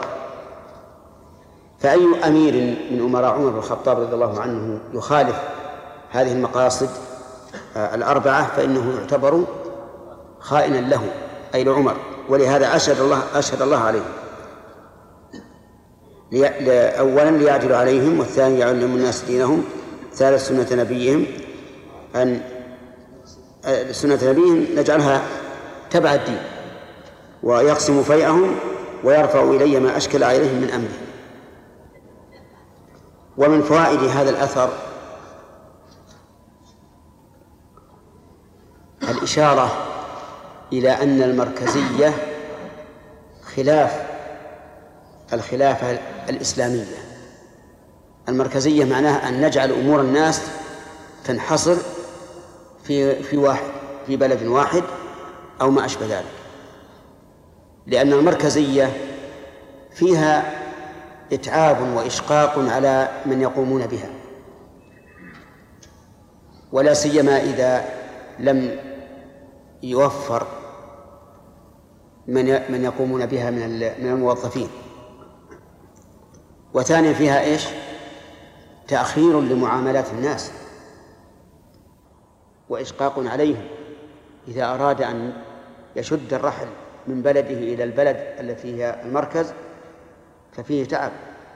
A: فأي أمير من أمراء عمر بن الخطاب رضي الله عنه يخالف هذه المقاصد الأربعة فإنه يعتبر خائنا له أي لعمر، ولهذا أشهد الله أشهد الله عليه. أولا ليعدل عليهم، والثاني يعلم الناس دينهم، ثالث سنة نبيهم أن سنة نبيهم نجعلها تبع الدين، ويقسم فيئهم ويرفع إلي ما أشكل عليهم من أمره. ومن فوائد هذا الأثر الإشارة إلى أن المركزية خلاف الخلافة الإسلامية. المركزية معناها أن نجعل أمور الناس تنحصر في في واحد في بلد واحد أو ما أشبه ذلك، لأن المركزية فيها إتعاب وإشقاق على من يقومون بها، ولا سيما إذا لم يوفر من من يقومون بها من من الموظفين. وثانيا فيها إيش؟ تأخير لمعاملات الناس وإشقاق عليهم إذا أراد أن يشد الرحل من بلده إلى البلد التي هي المركز ففيه تعب.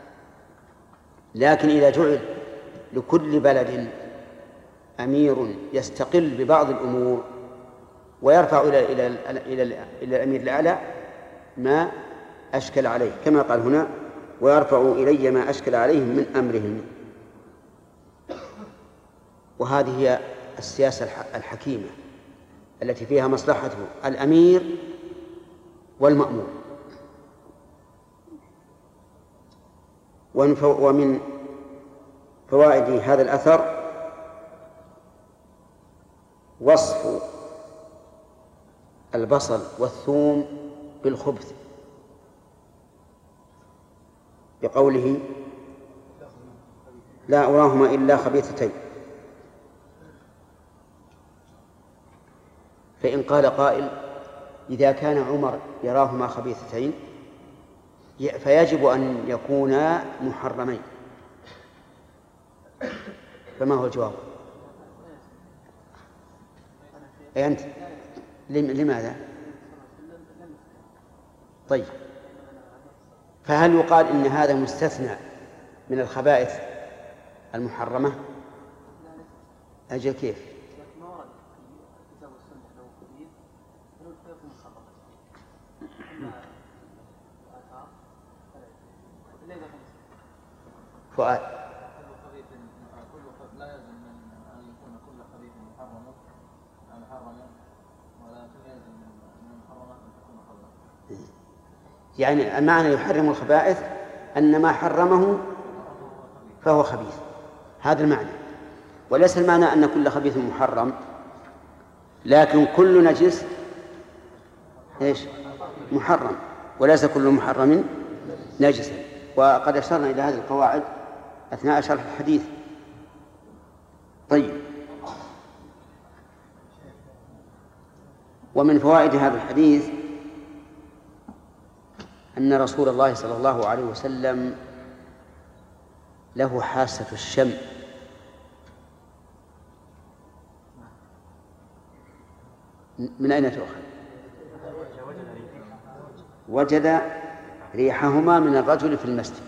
A: لكن إذا جعل لكل بلد أمير يستقل ببعض الأمور ويرفع إلى إلى إلى إلى الأمير الأعلى ما أشكل عليه، كما قال هنا ويرفع إلي ما أشكل عليهم من أمرهم. وهذه هي السياسة الحكيمة التي فيها مصلحة الأمير والمأمور. ومن فوائد هذا الأثر وصف البصل والثوم بالخبث بقوله لا أراهما إلا خبيثتين. فإن قال قائل إذا كان عمر يراهما خبيثتين فيجب أن يكونا محرمين، فما هو الجواب؟ أي أنت لماذا؟ طيب، فهل يقال إن هذا مستثنى من الخبائث المحرمة؟ أجل كيف؟ فؤاد
D: لا يلزم أن يكون كل خبيث محرما محرما ولكن يلزم من المحرمات أن تكون خبيثة.
A: يعني المعنى يحرم الخبائث أن ما حرمه فهو خبيث، هذا المعنى، وليس المعنى أن كل خبيث محرم، لكن كل نجس إيش؟ محرم، وليس كل محرم نجسا. وقد أشرنا إلى هذه القواعد أثناء شرح الحديث. طيب، ومن فوائد هذا الحديث أن رسول الله صلى الله عليه وسلم له حاسة الشم، من أين تؤخذ؟ وجد ريحهما من الرجل في المسجد.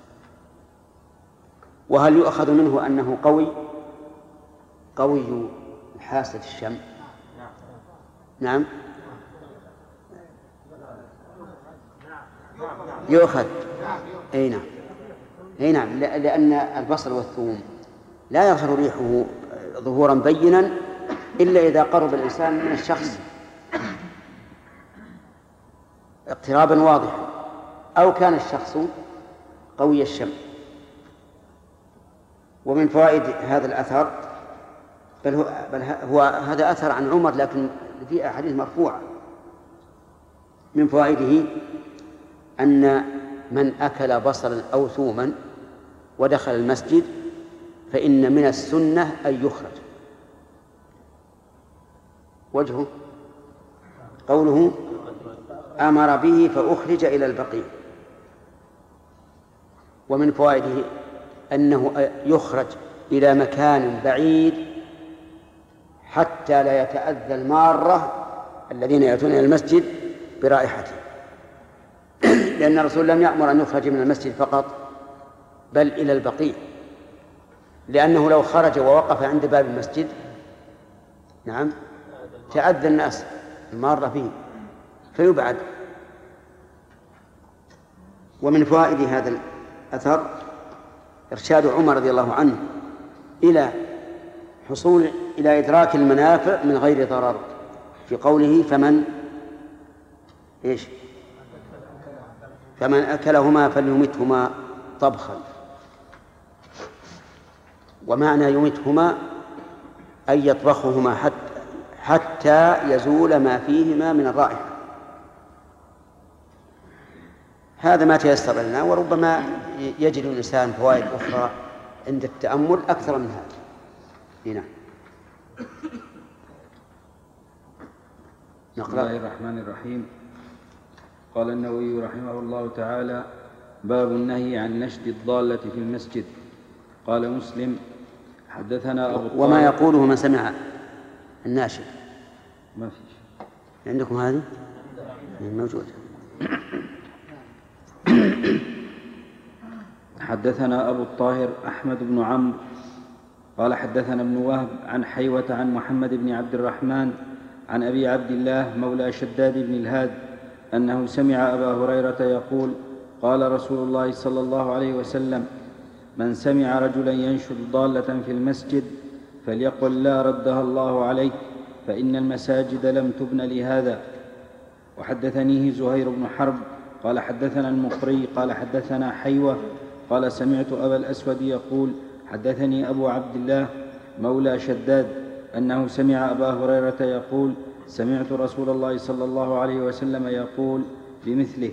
A: وهل يؤخذ منه أنه قوي قوي حاسة الشم؟ نعم يؤخذ. أي نعم أي نعم لأن البصل والثوم لا يظهر ريحه ظهورا بينا إلا إذا قرب الإنسان من الشخص اقترابا واضحا، أو كان الشخص قوي الشم. ومن فوائد هذا الأثر بل هو, بل هو هذا أثر عن عمر لكن في أحاديث مرفوعة. من فوائده أن من أكل بصلا أو ثوما ودخل المسجد فإن من السنة أن يخرج. وجهه قوله أمر به فأخرج إلى البقيع. ومن فوائده أنه يخرج إلى مكان بعيد حتى لا يتأذى المارة الذين يأتون إلى المسجد برائحته. لأن الرسول لم يأمر أن يخرج من المسجد فقط بل إلى البقيع، لأنه لو خرج ووقف عند باب المسجد نعم تعذى الناس المارة فيه فيبعد. ومن فوائد هذا الأثر إرشاد عمر رضي الله عنه إلى حصول إلى إدراك المنافع من غير ضرر في قوله فمن إيش فمن أكلهما فليمتهما طبخا. ومعنى يمتهما أي يطبخهما حتى, حتى يزول ما فيهما من الرائحة. هذا ما تيسر لنا، وربما يجد الإنسان فوائد أخرى عند التأمل أكثر من هذا. هنا
E: بسم الله الرحمن الرحيم. قال النووي رحمه الله تعالى: باب النهي عن نشد الضالة في المسجد. قال مسلم: حدثنا أبو الطاهر.
A: وما يقوله من سمع الناشد
E: ما فيش
A: عندكم هذه موجودة.
E: حدثنا أبو الطاهر أحمد بن عمرو قال حدثنا ابن وهب عن حيوة عن محمد بن عبد الرحمن عن أبي عبد الله مولى شداد بن الهاد أنه سمع أبا هريرة يقول: قال رسول الله صلى الله عليه وسلم: من سمع رجلا ينشد ضالة في المسجد فليقل لا ردها الله عليه، فإن المساجد لم تبن لهذا. وحدثنيه زهير بن حرب قال حدثنا المقري قال حدثنا حيوة قال سمعت أبا الأسود يقول: حدثني أبو عبد الله مولى شداد أنه سمع أبا هريرة يقول: سمعت رسول الله صلى الله عليه وسلم يقول بمثله.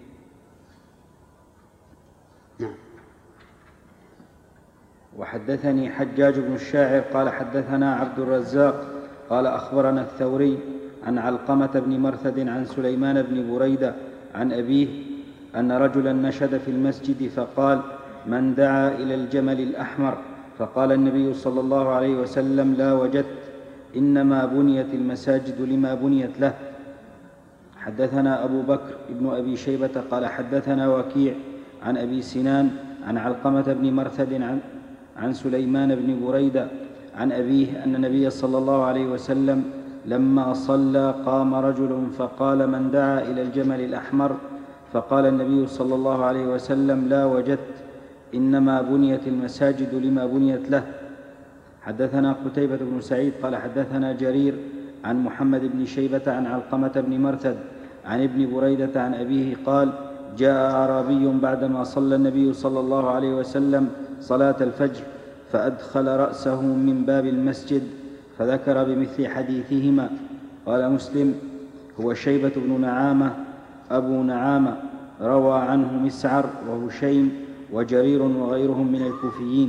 E: وحدثني حجاج بن الشاعر قال حدثنا عبد الرزاق قال أخبرنا الثوري عن علقمة بن مرثد عن سليمان بن بريدة عن أبيه أن رجلا نشد في المسجد فقال: من دعا إلى الجمل الأحمر؟ فقال النبي صلى الله عليه وسلم: لا وجدت، إنما بنيت المساجد لما بنيت له. حدثنا أبو بكر ابن أبي شيبة قال حدثنا وكيع عن أبي سنان عن علقمة بن مرثد عن, عن سليمان بن بريدة عن أبيه أن النبي صلى الله عليه وسلم لما صلى قام رجل فقال: من دعا إلى الجمل الأحمر؟ فقال النبي صلى الله عليه وسلم: لا وجدت، إنما بنيت المساجد لما بنيت له. حدثنا قتيبة بن سعيد قال حدثنا جرير عن محمد بن شيبة عن علقمة بن مرثد عن ابن بريدة عن أبيه قال: جاء أعرابي بعدما صلى النبي صلى الله عليه وسلم صلاة الفجر فأدخل رأسه من باب المسجد فذكر بمثل حديثهما. قال مسلم: هو شيبة بن نعامة أبو نعامة، روى عنه مسعر وهشيم وجرير وغيرهم من الكوفيين.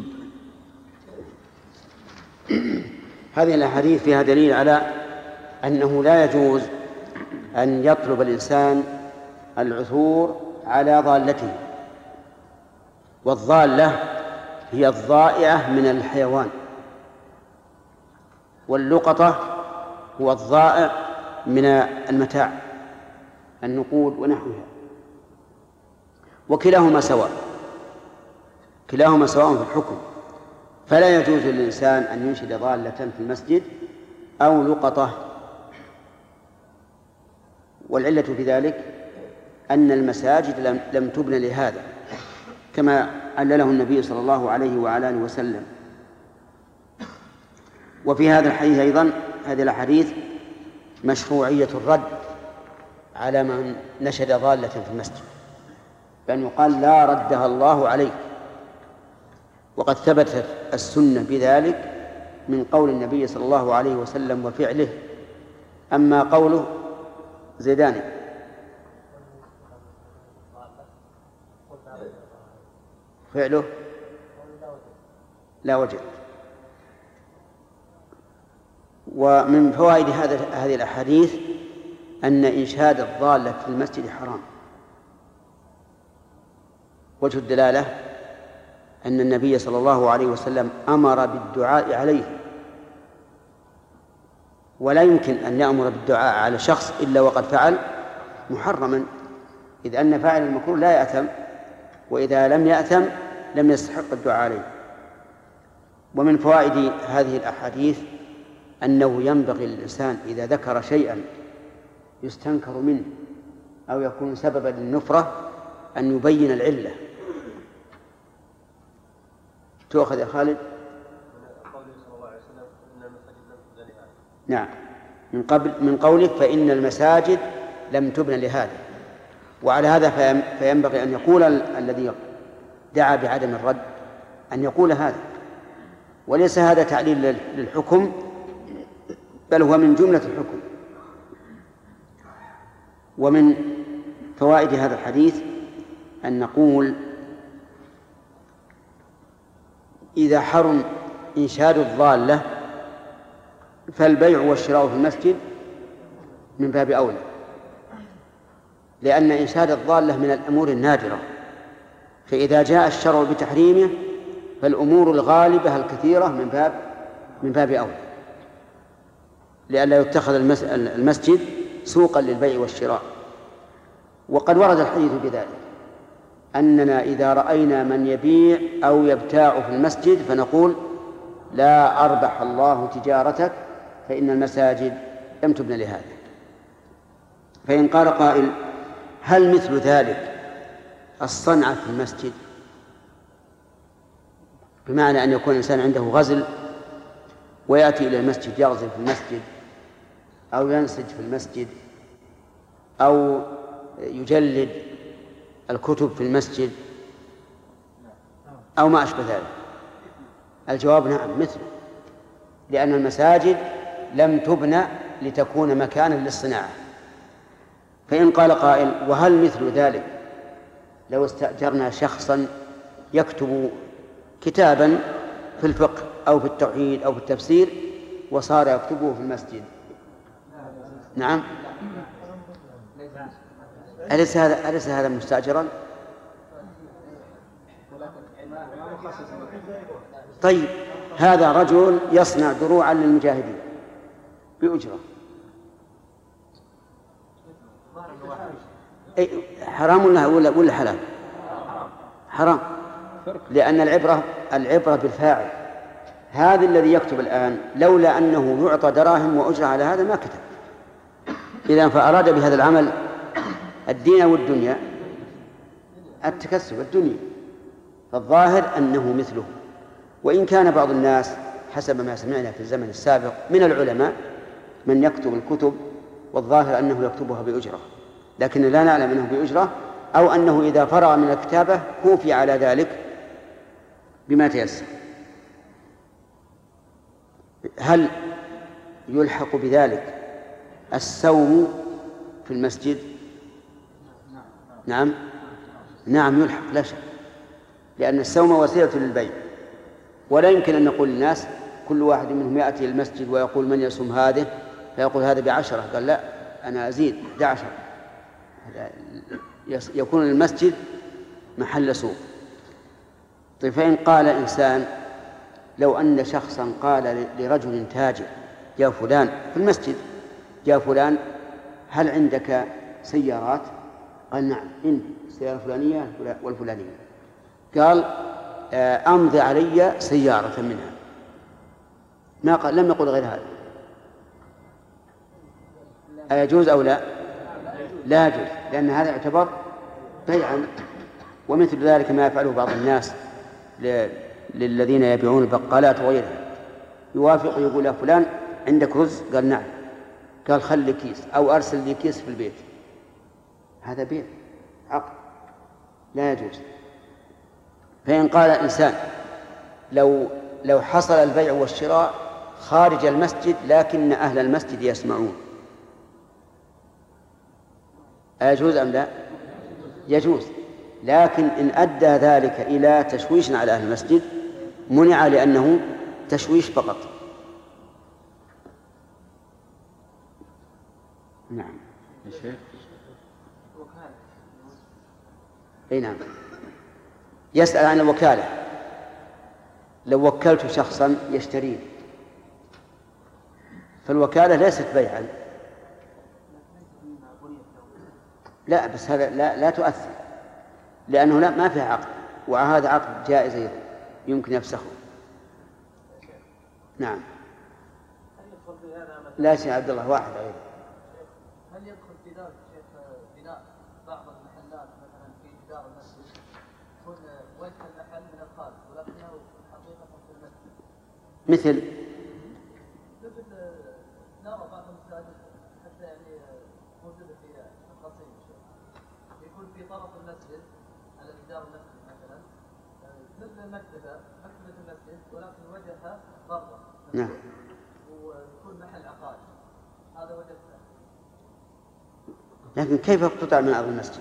A: هذه الأحاديث فيها دليل على أنه لا يجوز أن يطلب الإنسان العثور على ضالته، والضالة هي الضائعة من الحيوان، واللقطة هو الضائع من المتاع النقود ونحوها، وكلاهما سواء كلاهما سواء في الحكم. فلا يجوز للإنسان أن ينشد ضالة في المسجد أو لقطة. والعلة في ذلك أن المساجد لم, لم تبن لهذا، كما علله النبي صلى الله عليه وعلى آله وسلم. وفي هذا الحديث أيضا هذه الأحاديث مشروعية الرد على من نشد ضالة في المسجد، بأن يقال: لا ردها الله عليك. وقد ثبتت السنة بذلك من قول النبي صلى الله عليه وسلم وفعله. أما قوله زيداني فعله لا وجه. ومن فوائد هذه الأحاديث أن إنشاد الضالة في المسجد حرام. وجه الدلالة أن النبي صلى الله عليه وسلم أمر بالدعاء عليه، ولا يمكن أن يأمر بالدعاء على شخص إلا وقد فعل محرما، إذ أن فاعل المكروه لا يأثم، وإذا لم يأثم لم يستحق الدعاء عليه. ومن فوائد هذه الأحاديث أنه ينبغي للإنسان إذا ذكر شيئا يستنكر منه أو يكون سببا للنفرة أن يبين العلة. تؤخذ يا خالد؟ نعم، من قبل من قولك فإن المساجد لم تبنى لهذا. وعلى هذا فينبغي أن يقول الذي دعا بعدم الرد أن يقول هذا، وليس هذا تعليل للحكم بل هو من جملة الحكم. ومن فوائد هذا الحديث أن نقول إذا حرم إنشاد الضالة فالبيع والشراء في المسجد من باب أولى، لأن إنشاد الضالة من الأمور النادرة، فإذا جاء الشرع بتحريمه فالأمور الغالبة الكثيرة من باب من باب أولى، لئلا يتخذ المسجد سوقا للبيع والشراء. وقد ورد الحديث بذلك أننا إذا رأينا من يبيع أو يبتاع في المسجد فنقول لا أربح الله تجارتك فإن المساجد لم تبنى لهذا. فإن قال قائل هل مثل ذلك الصنعة في المسجد، بمعنى أن يكون الإنسان عنده غزل ويأتي إلى المسجد يغزل في المسجد أو ينسج في المسجد أو يجلد الكتب في المسجد أو ما أشبه ذلك؟ الجواب نعم مثله، لأن المساجد لم تبنى لتكون مكانا للصناعة. فإن قال قائل وهل مثل ذلك لو استأجرنا شخصا يكتب كتابا في الفقه أو في التوحيد أو في التفسير وصار يكتبه في المسجد؟ نعم. أليس هذا أليس هذا مستأجرا؟ طيب هذا رجل يصنع دروعا للمجاهدين بأجرة، حرام ولا ولا حلال؟ حرام، لأن العبرة العبرة بالفاعل. هذا الذي يكتب الآن لولا أنه يعطى دراهم وأجرة على هذا ما كتب. إذا فأراد بهذا العمل الدين والدنيا، التكسب الدنيا، فالظاهر أنه مثله. وإن كان بعض الناس حسب ما سمعنا في الزمن السابق من العلماء من يكتب الكتب والظاهر أنه يكتبها بأجرة، لكن لا نعلم أنه بأجرة أو أنه إذا فرغ من الكتابة كوفي على ذلك بما تيسر. هل يلحق بذلك السوم في المسجد؟ نعم نعم يلحق لا شك، لأن السوم وسيلة للبيع، ولا يمكن أن نقول للناس كل واحد منهم يأتي المسجد ويقول من يصوم هذه فيقول هذا بعشرة، قال لا أنا أزيد ده عشرة، يكون المسجد محل سوق. طيب فإن قال إنسان لو أن شخصا قال لرجل تاجر يا فلان في المسجد يا فلان هل عندك سيارات؟ قال نعم عندي السيارة الفلانية والفلانية. قال أمضي علي سيارة منها، ما قال لم يقل غير هذا، أيجوز أو لا؟ لا يجوز، لأن هذا يعتبر بيعا. ومثل ذلك ما يفعله بعض الناس للذين يبيعون البقالات وغيرها، يوافق يقول يا فلان عندك رز؟ قال نعم، قال خلي كيس أو أرسل لي كيس في البيت، هذا بيع عقد لا يجوز. فإن قال إنسان لو لو حصل البيع والشراء خارج المسجد لكن أهل المسجد يسمعون، أيجوز أم لا؟ يجوز، لكن إن أدى ذلك إلى تشويش على أهل المسجد منع، لأنه تشويش فقط. نعم
E: يا شيخ.
A: أي نعم، يسأل عن الوكالة. لو وكلت شخصا يشتريه فالوكالة ليست بيعا، لا بس هذا لا, لا تؤثر، لأنه لا ما فيها عقد، وهذا عقد جائز أيضا يمكن يفسخه. نعم. لا شيء عبد الله واحد أيضا.
C: هل يدخل في ذلك شيخ بناء بعض المحلات مثلا في جدار المسجد يكون وجه المحل من الخارج ولكنه حقيقة في المسجد؟
A: مثل
C: مثل نرى بعض المساجد حتى يعني موجودة في القصيم يكون في طرف المسجد على جدار المسجد مثلا مثل مكتبة مكتبة المسجد ولكن وجهها برا.
A: نعم.
C: ويكون محل عقار. هذا وجه.
A: لكن كيف يقتطع من أرض المسجد؟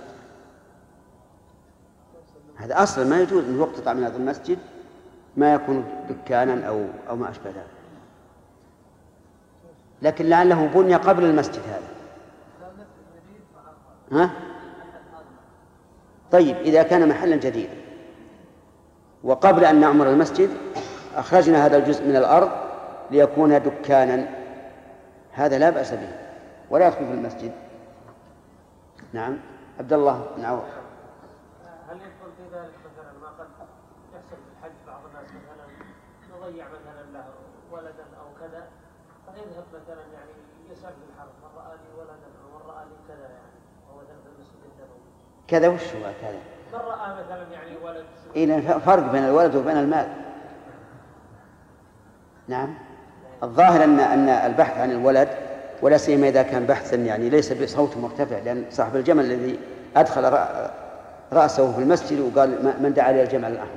A: هذا أصلا ما يجوز أن يقتطع من أرض المسجد ما يكون دكانا أو أو ما أشبه ذلك. لكن لعله بني قبل المسجد هذا. ها؟ طيب إذا كان محلا جديدا وقبل أن نعمر المسجد أخرجنا هذا الجزء من الأرض ليكون دكانا، هذا لا بأس به ولا يدخل في المسجد. نعم. عبد الله بن عوف.
F: هل يدخل في ذلك مثلا ما قد يحصل في الحج بعض الناس مثلا نضيع مثلا له ولدا او كذا فيذهب مثلا يعني يسأل في الحرم من رأى لي ولدا او من رأى لي كذا يعني هو مثلا في المسجد النبوي
A: كذا وش هو كذا؟
F: من رأى مثلا يعني ولد.
A: إيه فرق بين الولد وبين المال. نعم. الظاهر أن أن البحث عن الولد ولا سيما إذا كان بحثا يعني ليس بصوت مرتفع، لأن صاحب الجمل الذي أدخل رأسه في المسجد وقال من دعا لي الجمل الأحمر.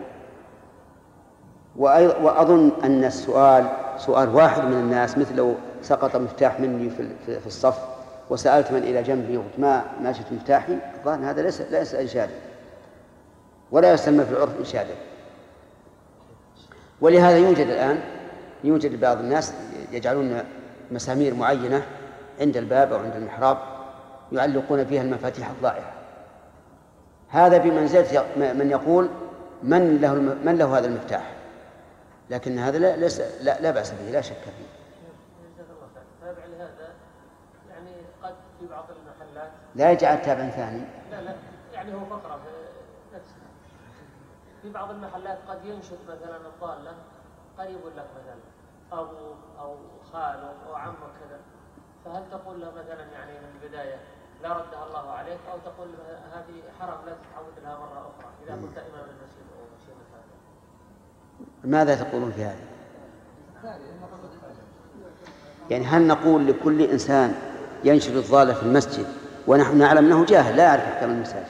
A: وأظن أن السؤال سؤال واحد من الناس، مثل لو سقط مفتاح مني في الصف وسألت من إلى جنبي وقلت ما ما شفت مفتاحي، الظاهر هذا ليس ليس إنشادا ولا يسمى في العرف إنشادا. ولهذا يوجد الآن يوجد بعض الناس يجعلون مسامير معينة عند الباب أو عند المحراب يعلقون فيها المفاتيح الضائعة. هذا بمنزلة من يقول من له من له هذا المفتاح، لكن هذا لا ليس لا, لا بأس به لا شك فيه.
F: تابع لهذا يعني قد في بعض المحلات
A: لا يجعل تابعا ثاني.
F: لا لا يعني هو فقرة في نفسه. في بعض المحلات قد ينشد مثلا الضالة قريب لك مثلا أبو أو خاله أو عمك كذا، فهل تقول له مثلا يعني من البداية لا ردها الله عليك، أو تقول هذه حرام لا تتعود لها مرة أخرى إذا كنت إمام المسجد أو شيء مثل هذا؟
A: ماذا تقولون في هذا؟ يعني هل نقول لكل إنسان ينشد الضالة في المسجد ونحن نعلم أنه جاهل لا يعرف أحكام المساجد؟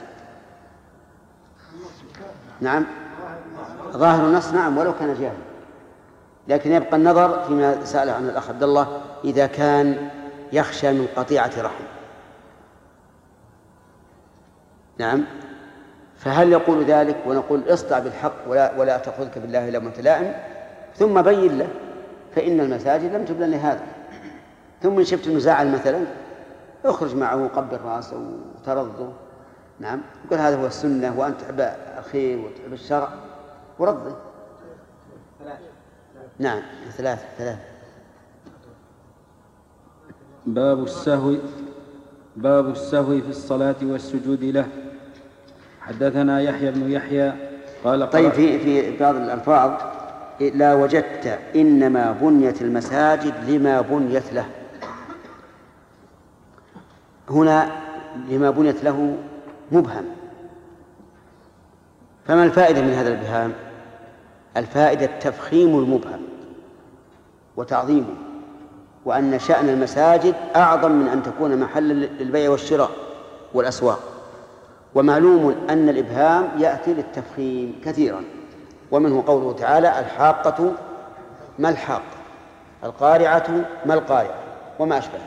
A: نعم ظاهر النص نعم ولو كان جاهل، لكن يبقى النظر فيما سأل عن الأخ عبد الله إذا كان يخشى من قطيعة رحم. نعم. فهل يقول ذلك ونقول اصدع بالحق ولا, ولا تأخذك بالله لومة لائم، ثم بين له فإن المساجد لم تبنى لهذا، ثم إن شفت انه زعل مثلا اخرج معه وقبل راسه وترضه. نعم. يقول هذا هو السنة وأنت تحب الخير وتحب الشرع ورضه. نعم. ثلاثة ثلاثة.
E: باب السهو باب السهو في الصلاة والسجود له. حدثنا يحيى بن يحيى قال
A: طيب في في بعض الألفاظ لا وجدت إنما بنيت المساجد لما بنيت له، هنا لما بنيت له مبهم، فما الفائدة من هذا الإبهام؟ الفائدة تفخيم المبهم وتعظيمه، وأن شأن المساجد أعظم من أن تكون محلا للبيع والشراء والأسواق. ومعلوم أن الإبهام يأتي للتفخيم كثيرا، ومنه قوله تعالى الحاقة ما الحاقة، القارعة ما القارعة وما أشبه.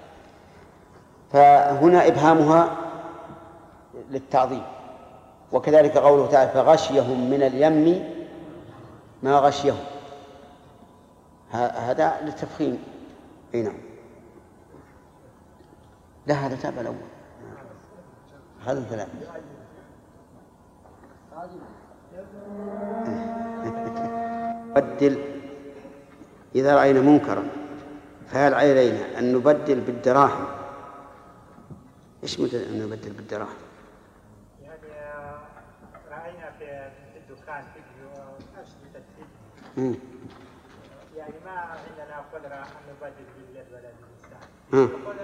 A: فهنا إبهامها للتعظيم. وكذلك قوله تعالى فغشيهم من اليم ما غشيهم، هذا للتفخيم. اي نعم. لا هذا تابع الأول، هذا ثلاثة. بدل إذا رأينا منكرا فهل علينا أن نبدل بالدراهم إيش متى نبدل بالدراهم؟
B: يعني رأينا في الدكان فيديو أشرطة فيديو يعني ما عندنا قدرة أن نبدل باليد ولا باللسان. يقول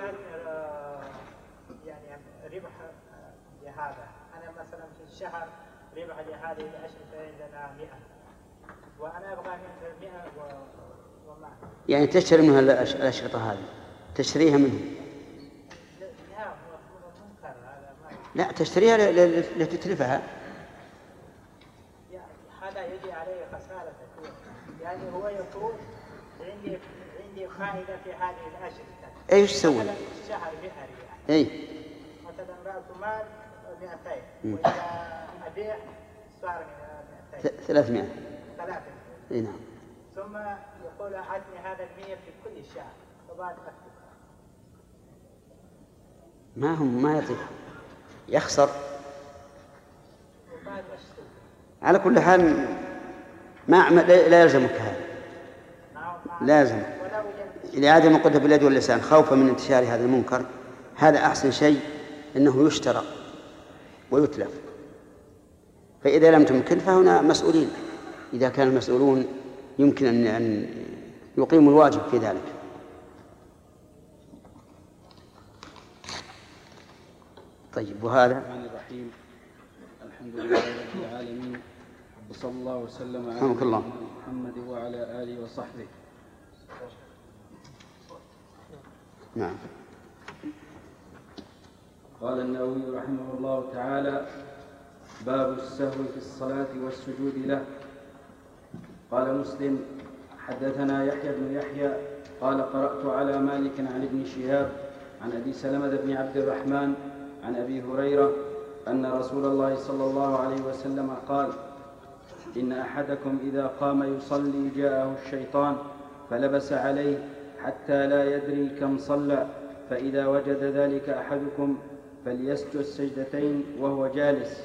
B: يعني ربح لهذا، أنا مثلا في الشهر ربح لهذه الأشرطة عندنا مئة وأنا أبغى منها مئة وما
A: يعني تشتري منها الأشرطة هذه، تشتريها منه؟
B: لا منكر هذا ما
A: لا تشتريها لتتلفها.
B: يعني هذا يجي عليه خسارة كثيرة. يعني هو يقول عندي عندي فائدة في هذه الأشرطة.
A: ايش تسوي؟
B: مثلا الشهر مئة ريال.
A: اي.
B: مثلا رأس مال مئتين وإذا أبيع صار مئتين.
A: ثلاثمائة.
B: ثلاثة.
A: اي نعم.
B: ثم يقول أعطني هذا المية في كل شهر وبعد أكتب.
A: ما هم ما يطيق يخسر.
B: وبعد أشتري.
A: على كل حال ما لا يلزمك هذا. لازم لعدم القدرة باليد واللسان خوفا من انتشار هذا المنكر. هذا أحسن شيء أنه يشترى ويتلف. فإذا لم تمكن فهنا مسؤولين، إذا كان المسؤولون يمكن أن يقيموا الواجب في ذلك. طيب وهذا
E: الرحمن الرحيم. الحمد لله رب العالمين، وصلى الله وسلم على
A: رحمك الله.
E: محمد وعلى آله وصحبه.
A: نعم.
E: قال النووي رحمه الله تعالى: باب السهو في الصلاة والسجود له. قال مسلم: حدثنا يحيى بن يحيى قال: قرأت على مالك عن ابن شهاب عن أبي سلمة بن عبد الرحمن عن أبي هريرة أن رسول الله صلى الله عليه وسلم قال: إن أحدكم إذا قام يصلي جاءه الشيطان فلبس عليه حتى لا يدري كم صلى، فإذا وجد ذلك أحدكم فليسجد سجدتين وهو جالس.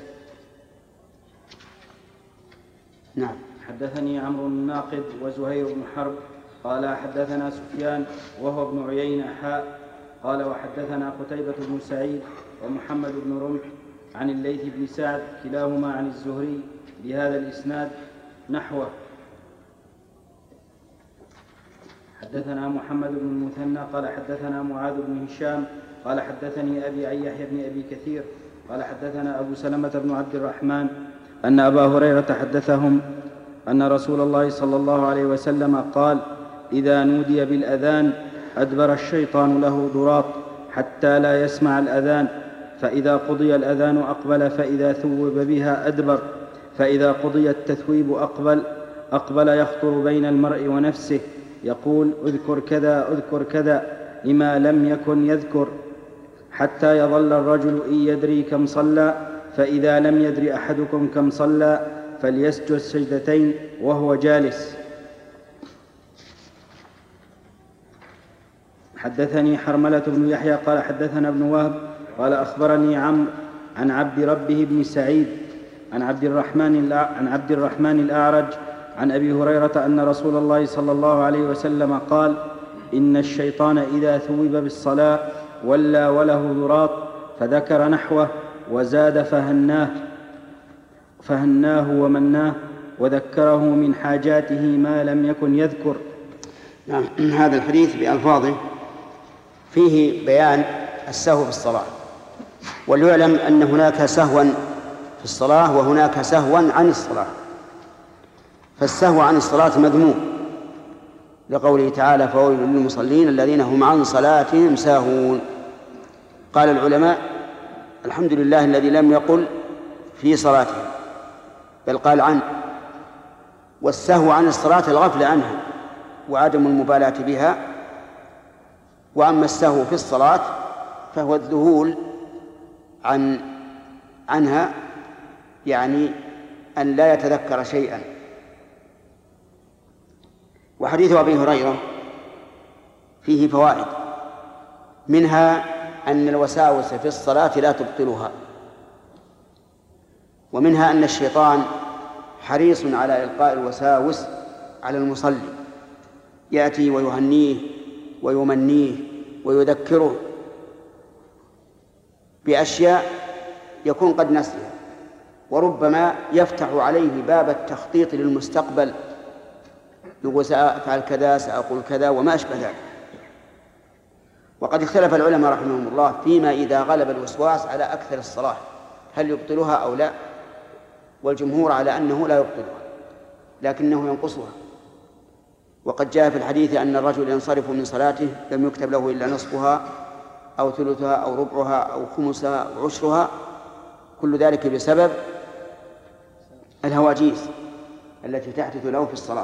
A: نعم.
E: حدثني عمرو الناقد وزهير بن حرب قال: حدثنا سفيان وهو ابن عيينة حاء قال: وحدثنا قتيبة بن سعيد ومحمد بن رمح عن الليث بن سعد كلاهما عن الزهري بهذا الإسناد نحوه. حدثنا محمد بن المثنى قال: حدثنا معاذ بن هشام قال: حدثني أبي عن يحيى بن أبي كثير قال: حدثنا أبو سلمة بن عبد الرحمن أن أبا هريرة حدثهم أن رسول الله صلى الله عليه وسلم قال: إذا نودي بالأذان أدبر الشيطان له ضراط حتى لا يسمع الأذان، فإذا قضي الأذان أقبل، فإذا ثوب بها أدبر، فإذا قضي التثويب أقبل أقبل يخطر بين المرء ونفسه يقول: اذكر كذا اذكر كذا لما لم يكن يذكر، حتى يظل الرجل إن يدري كم صلى، فإذا لم يدر أحدكم كم صلى فليسجد سجدتين وهو جالس. حدثني حرملة بن يحيى قال: حدثنا ابن وهب قال: أخبرني عمرو عن عبد ربه بن سعيد عن عبد الرحمن عن عبد الرحمن الأعرج عن أبي هريرة أن رسول الله صلى الله عليه وسلم قال: إن الشيطان إذا ثوب بالصلاة ولى وله ضراط، فذكر نحوه وزاد فهناه فهناه ومناه وذكره من حاجاته ما لم يكن يذكر.
A: نعم. هذا الحديث بألفاظه فيه بيان السهو في الصلاة، وليعلم أن هناك سهوا في الصلاة وهناك سهوا عن الصلاة. فالسهو عن الصلاة مذموم لقوله تعالى: فويل للمصلين الذين هم عن صلاتهم ساهون. قال العلماء: الحمد لله الذي لم يقل في صلاتهم بل قال عنه. والسهو عن الصلاة الغفل عنها وعدم المبالاة بها، وأما السهو في الصلاة فهو الذهول عن عنها، يعني أن لا يتذكر شيئا. وحديث أبي هريرة فيه فوائد، منها أن الوساوس في الصلاة لا تبطلها، ومنها أن الشيطان حريص على إلقاء الوساوس على المصلي، يأتي ويهنيه ويمنيه ويذكره. بأشياء يكون قد نسيها، وربما يفتح عليه باب التخطيط للمستقبل، يقول سأفعل كذا سأقول كذا وما أشبه ذلك. وقد اختلف العلماء رحمهم الله فيما إذا غلب الوسواس على أكثر الصلاة هل يبطلها أو لا، والجمهور على أنه لا يبطلها لكنه ينقصها. وقد جاء في الحديث أن الرجل ينصرف من صلاته لم يكتب له إلا نصفها أو ثلثها أو ربعها أو خمسها أو عشرها، كل ذلك بسبب الهواجيس التي تحدث له في الصلاة.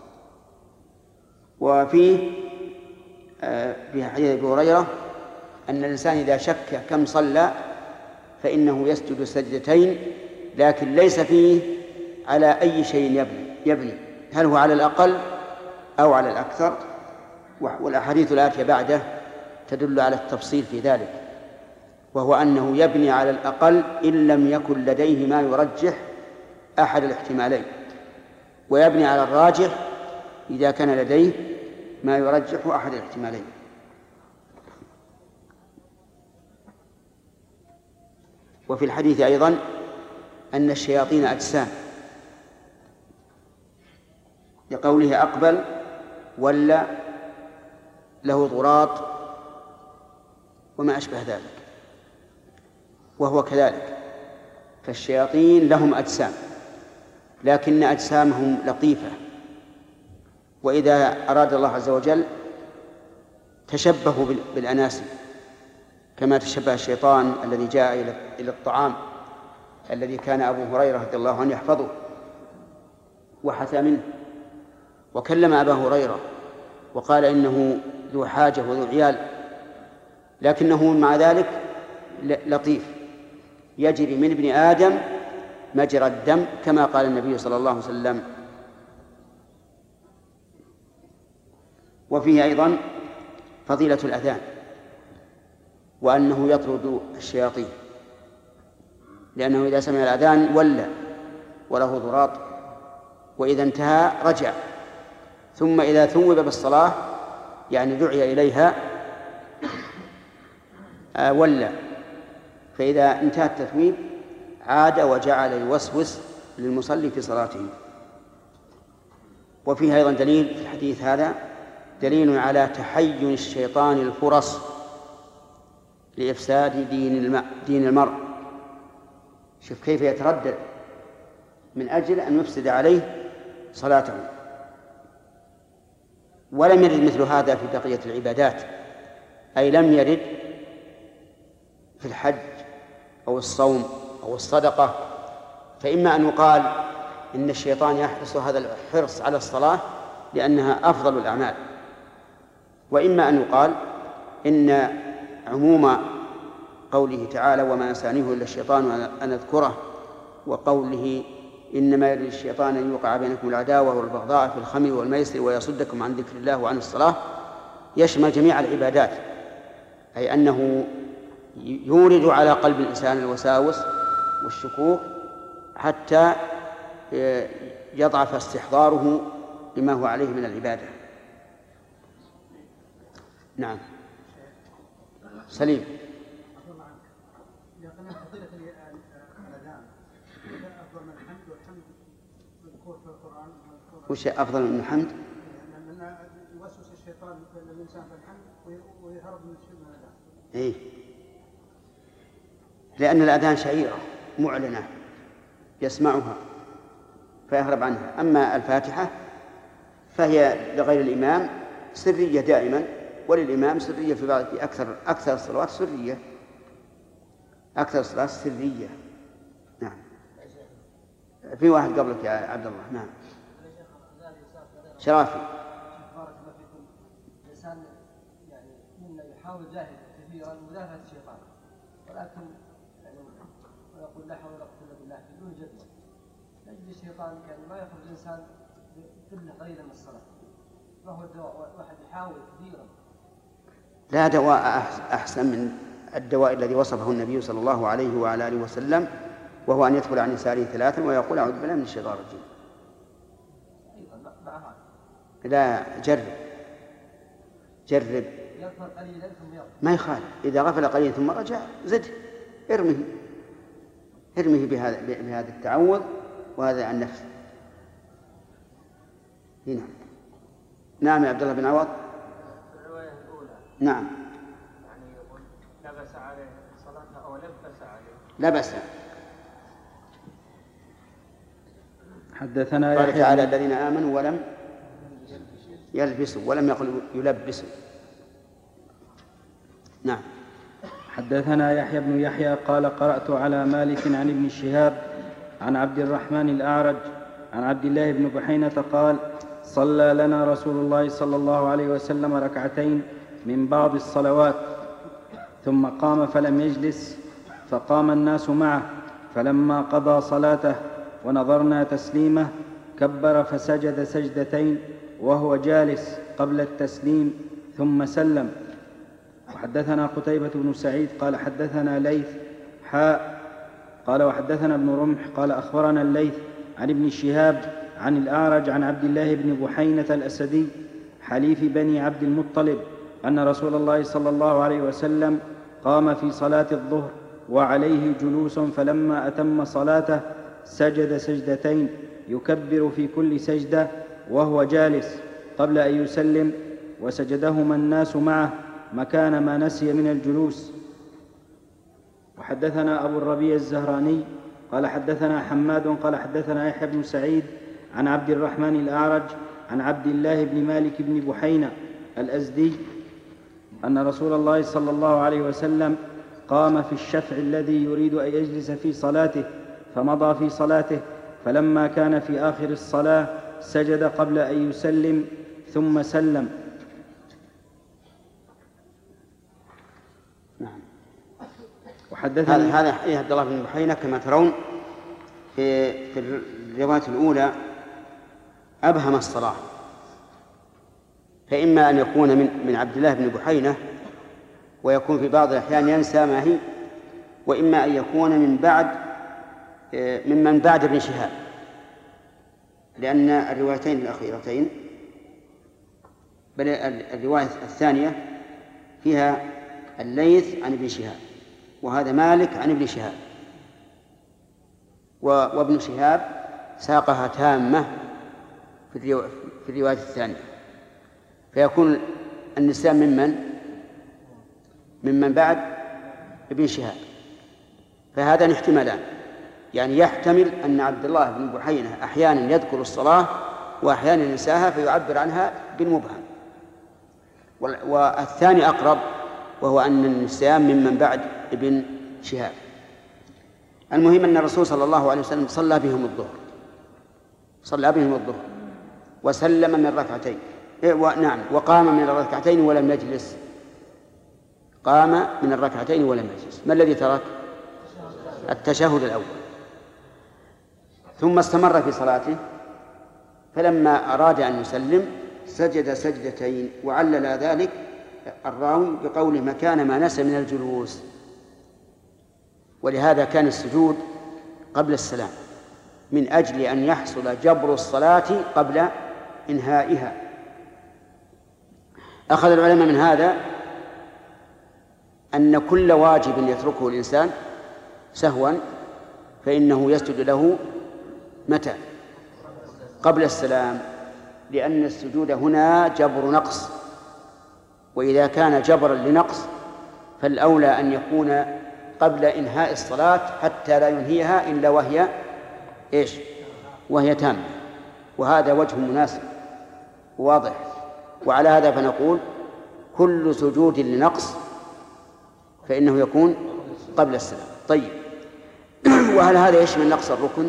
A: وفيه في حديث أبي هريرة أن الإنسان إذا شك كم صلى فإنه يسجد سجدتين، لكن ليس فيه على أي شيء يبني, يبني هل هو على الأقل أو على الأكثر، والأحاديث الآتية بعده تدل على التفصيل في ذلك، وهو أنه يبني على الأقل إن لم يكن لديه ما يرجح أحد الاحتمالين، ويبني على الراجح إذا كان لديه ما يرجح أحد الاحتمالين. وفي الحديث أيضا أن الشياطين أجسام، لقوله أقبل ولا له ضراط وما أشبه ذلك، وهو كذلك. فالشياطين لهم أجسام لكن أجسامهم لطيفة، وإذا أراد الله عز وجل تشبهوا بالأناسي كما تشبه الشيطان الذي جاء إلى الطعام الذي كان أبو هريرة رضي الله عنه يحفظه وحثى منه، وكلم أبا هريرة وقال إنه ذو حاجة وذو عيال، لكنه مع ذلك لطيف يجري من ابن آدم مجرى الدم كما قال النبي صلى الله عليه وسلم. وفيه أيضا فضيلة الأذان، وأنه يطرد الشياطين، لأنه إذا سمع الأذان ولى وله ضراط، وإذا انتهى رجع، ثم إذا ثوب بالصلاة يعني دعي إليها ولى، فإذا انتهى التثويب عاد وجعل يوسوس للمصلي في صلاته. وفيه أيضا دليل في الحديث هذا دليل على تحين الشيطان الفرص لإفساد دين, دين المرء. شوف كيف يتردد من أجل أن يفسد عليه صلاته. ولم يرد مثل هذا في بقية العبادات، أي لم يرد في الحج أو الصوم أو الصدقة، فإما أن يقال إن الشيطان يحرص هذا الحرص على الصلاة لأنها أفضل الأعمال، وإما أن يقال إن عموم قوله تعالى وما أنسانيه إلا الشيطان أن أذكره، وقوله إنما يريد الشيطان أن يوقع بينكم العداوة والبغضاء في الخمر والميسر ويصدكم عن ذكر الله وعن الصلاة، يشمل جميع العبادات، أي أنه يورد على قلب الإنسان الوساوس والشكوك حتى يضعف استحضاره لما هو عليه من العبادة. نعم سليم. وش أفضل من الحمد؟
G: لأن يوسوس الشيطان للإنسان في الحمد ويهرب من الأذان.
A: إيه، لأن الأذان شعيرة معلنة يسمعها فيهرب عنها. أما الفاتحة فهي لغير الإمام سرية دائما، وللإمام سرية في بعض في أكثر أكثر الصلوات سرية، أكثر الصلاة سرية. نعم. في واحد قبلك يا عبد الله. نعم. شرافي.
C: بارك الله فيكم. الإنسان يعني منا يحاول جاهد كثيرا مدافعة الشيطان، ولكن يعني ويقول لا حول ولا قوة إلا بالله بدون جدوى. نجد الشيطان يعني ما يخرج الإنسان قلة قليلة من الصلاة، ما هو الدواء؟ واحد يحاول كثيرا.
A: لا دواء أحسن من الدواء الذي وصفه النبي صلى الله عليه وعلى آله وسلم، وهو أن يدخل عن يساره ثلاثا ويقول أعوذ بالله من الشيطان الرجيم. لا جرب جرب
C: يغفر قليلا ثم يغفر.
A: ما يخالف، إذا غفل قليلا ثم رجع زد. ارمه ارمه بهذا بهذا التعوذ وهذا عن نفسه. هنا نعم يا عبد الله بن عوض.
F: الرواية الأولى
A: نعم
F: يعني يقول لبس عليه صلاة أو لبس عليه.
A: لبس.
E: حدثنا
A: قال
E: يحيى
A: تعالى الذين آمنوا ولم يلبسوا ولم يقل يلبسوا. نعم.
E: حدثنا يحيى بن يحيى قال قرأت على مالك عن ابن شهاب عن عبد الرحمن الأعرج عن عبد الله بن بحينة قال صلى لنا رسول الله صلى الله عليه وسلم ركعتين من بعض الصلوات ثم قام فلم يجلس فقام الناس معه فلما قضى صلاته ونظرنا تسليمه كبر فسجد سجدتين وهو جالس قبل التسليم ثم سلم. وحدثنا قتيبة بن سعيد قال حدثنا ليث حاء قال وحدثنا ابن رمح قال أخبرنا الليث عن ابن شهاب عن الأعرج عن عبد الله بن بحينة الأسدي حليف بني عبد المطلب أن رسول الله صلى الله عليه وسلم قام في صلاة الظهر وعليه جلوس فلما أتم صلاته سجد سجدتين يكبر في كل سجدة وهو جالس قبل أن يسلم وسجدهما الناس معه مكان ما نسي من الجلوس. وحدثنا أبو الربيع الزهراني قال حدثنا حماد قال حدثنا يحيى بن سعيد عن عبد الرحمن الأعرج عن عبد الله بن مالك بن بحينة الأزدي أن رسول الله صلى الله عليه وسلم قام في الشفع الذي يريد أن يجلس في صلاته فمضى في صلاته فلما كان في آخر الصلاة سجد قبل أن يسلم ثم سلم.
A: نعم.
E: وحدثني
A: هذا هذا حديث عبد الله بن بحينة كما ترون في في الرواية الأولى أبهم الصلاة، فإما أن يكون من من عبد الله بن بحينة ويكون في بعض الأحيان ينسى ما هي، وإما أن يكون من بعد ممن بعد ابن شهاب، لأن الروايتين الأخيرتين بل الرواية الثانية فيها الليث عن ابن شهاب وهذا مالك عن ابن شهاب، وابن شهاب ساقها تامة في الرواية الثانية، فيكون النسيان ممن ممن بعد ابن شهاب. فهذان احتمالان، يعني يحتمل أن عبد الله بن بحينة أحيانا يذكر الصلاة وأحيانا ينساها فيعبر عنها بالمبهم، والثاني أقرب وهو أن النسيان ممن بعد ابن شهاب. المهم أن الرسول صلى الله عليه وسلم صلى بهم الظهر صلى بهم الظهر وسلم من ركعتين نعم وقام من الركعتين ولم يجلس قام من الركعتين ولم يجلس. ما الذي ترك؟ التشهد الأول. ثم استمر في صلاته فلما أراد أن يسلم سجد سجدتين، وعلل ذلك الراوي بقوله مكان ما نسى من الجلوس، ولهذا كان السجود قبل السلام من أجل أن يحصل جبر الصلاة قبل إنهائها. أخذ العلماء من هذا أن كل واجب يتركه الإنسان سهوا فإنه يسجد له متى؟ قبل السلام، لأن السجود هنا جبر نقص، وإذا كان جبرا لنقص فالأولى أن يكون قبل إنهاء الصلاة حتى لا ينهيها إلا وهي إيش؟ وهي تامة، وهذا وجه مناسب واضح. وعلى هذا فنقول كل سجود لنقص فإنه يكون قبل السلام. طيب، وهل هذا يشمل نقص الركن؟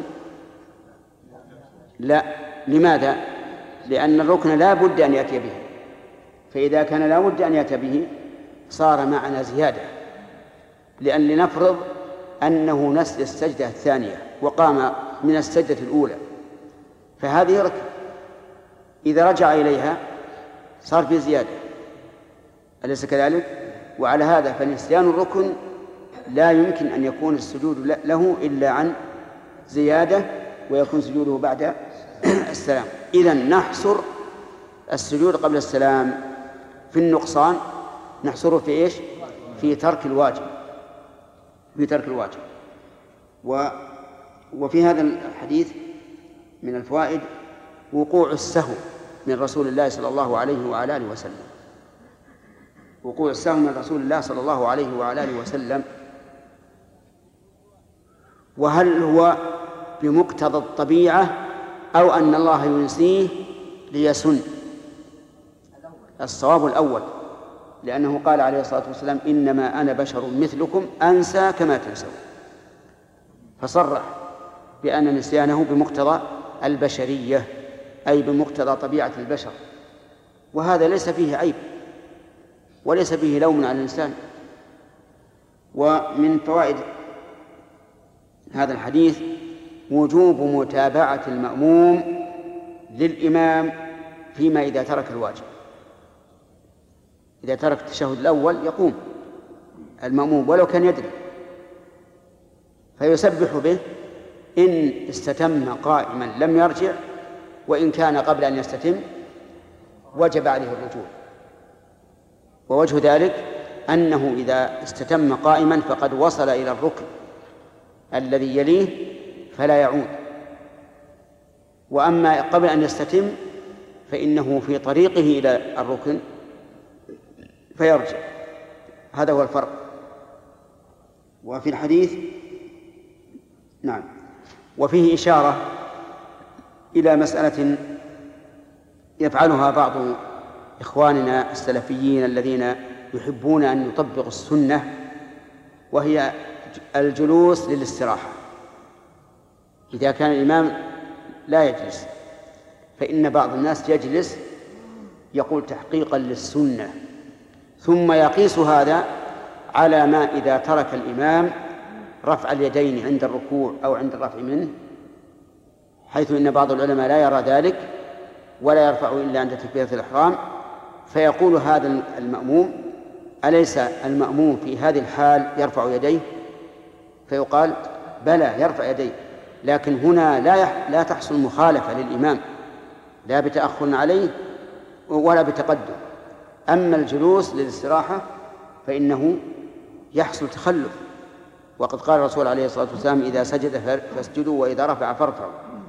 A: لا. لماذا؟ لأن الركن لا بد أن يأتي به، فإذا كان لا بد أن يأتي به صار معنا زيادة، لأن لنفرض أنه نسي السجدة الثانية وقام من السجدة الأولى، فهذه ركن، إذا رجع إليها صار في زيادة، أليس كذلك؟ وعلى هذا فنسيان الركن لا يمكن أن يكون السجود له إلا عن زيادة، ويكون سجوده بعد السلام. إذن نحصر السجود قبل السلام في النقصان، نحصره في إيش؟ في ترك الواجب، في ترك الواجب. و وفي هذا الحديث من الفوائد وقوع السهو من رسول الله صلى الله عليه وعلى آله وسلم، وقوع السهو من رسول الله صلى الله عليه وعلى آله وسلم. وهل هو بمقتضى الطبيعة أو أن الله ينسيه ليسن؟ الصواب الأول، لأنه قال عليه الصلاة والسلام إنما أنا بشر مثلكم أنسى كما تنسون، فصرح بأن نسيانه بمقتضى البشرية أي بمقتضى طبيعة البشر، وهذا ليس فيه عيب وليس فيه لوم على الإنسان. ومن فوائد هذا الحديث وجوب متابعة المأموم للإمام فيما إذا ترك الواجب. إذا ترك التشهد الأول يقوم المأموم ولو كان يدري، فيسبح به إن استتم قائما لم يرجع، وإن كان قبل أن يستتم وجب عليه الرجوع. ووجه ذلك أنه إذا استتم قائما فقد وصل إلى الركن الذي يليه فلا يعود، وأما قبل أن يستتم فإنه في طريقه إلى الركن فيرجع. هذا هو الفرق. وفي الحديث نعم وفيه إشارة إلى مسألة يفعلها بعض إخواننا السلفيين الذين يحبون أن يطبقوا السنة، وهي الجلوس للاستراحة. إذا كان الإمام لا يجلس فإن بعض الناس يجلس يقول تحقيقا للسنة، ثم يقيس هذا على ما إذا ترك الإمام رفع اليدين عند الركوع أو عند الرفع منه، حيث إن بعض العلماء لا يرى ذلك ولا يرفع إلا عند تكبيرة الإحرام، فيقول هذا المأموم أليس المأموم في هذه الحال يرفع يديه؟ فيقال بلى يرفع يديه، لكن هنا لا يح... لا تحصل مخالفة للإمام لا بتأخر عليه ولا بتقدم. أما الجلوس للاستراحة فإنه يحصل تخلف، وقد قال الرسول عليه الصلاة والسلام إذا سجد فاسجدوا وإذا رفع فارفعوا.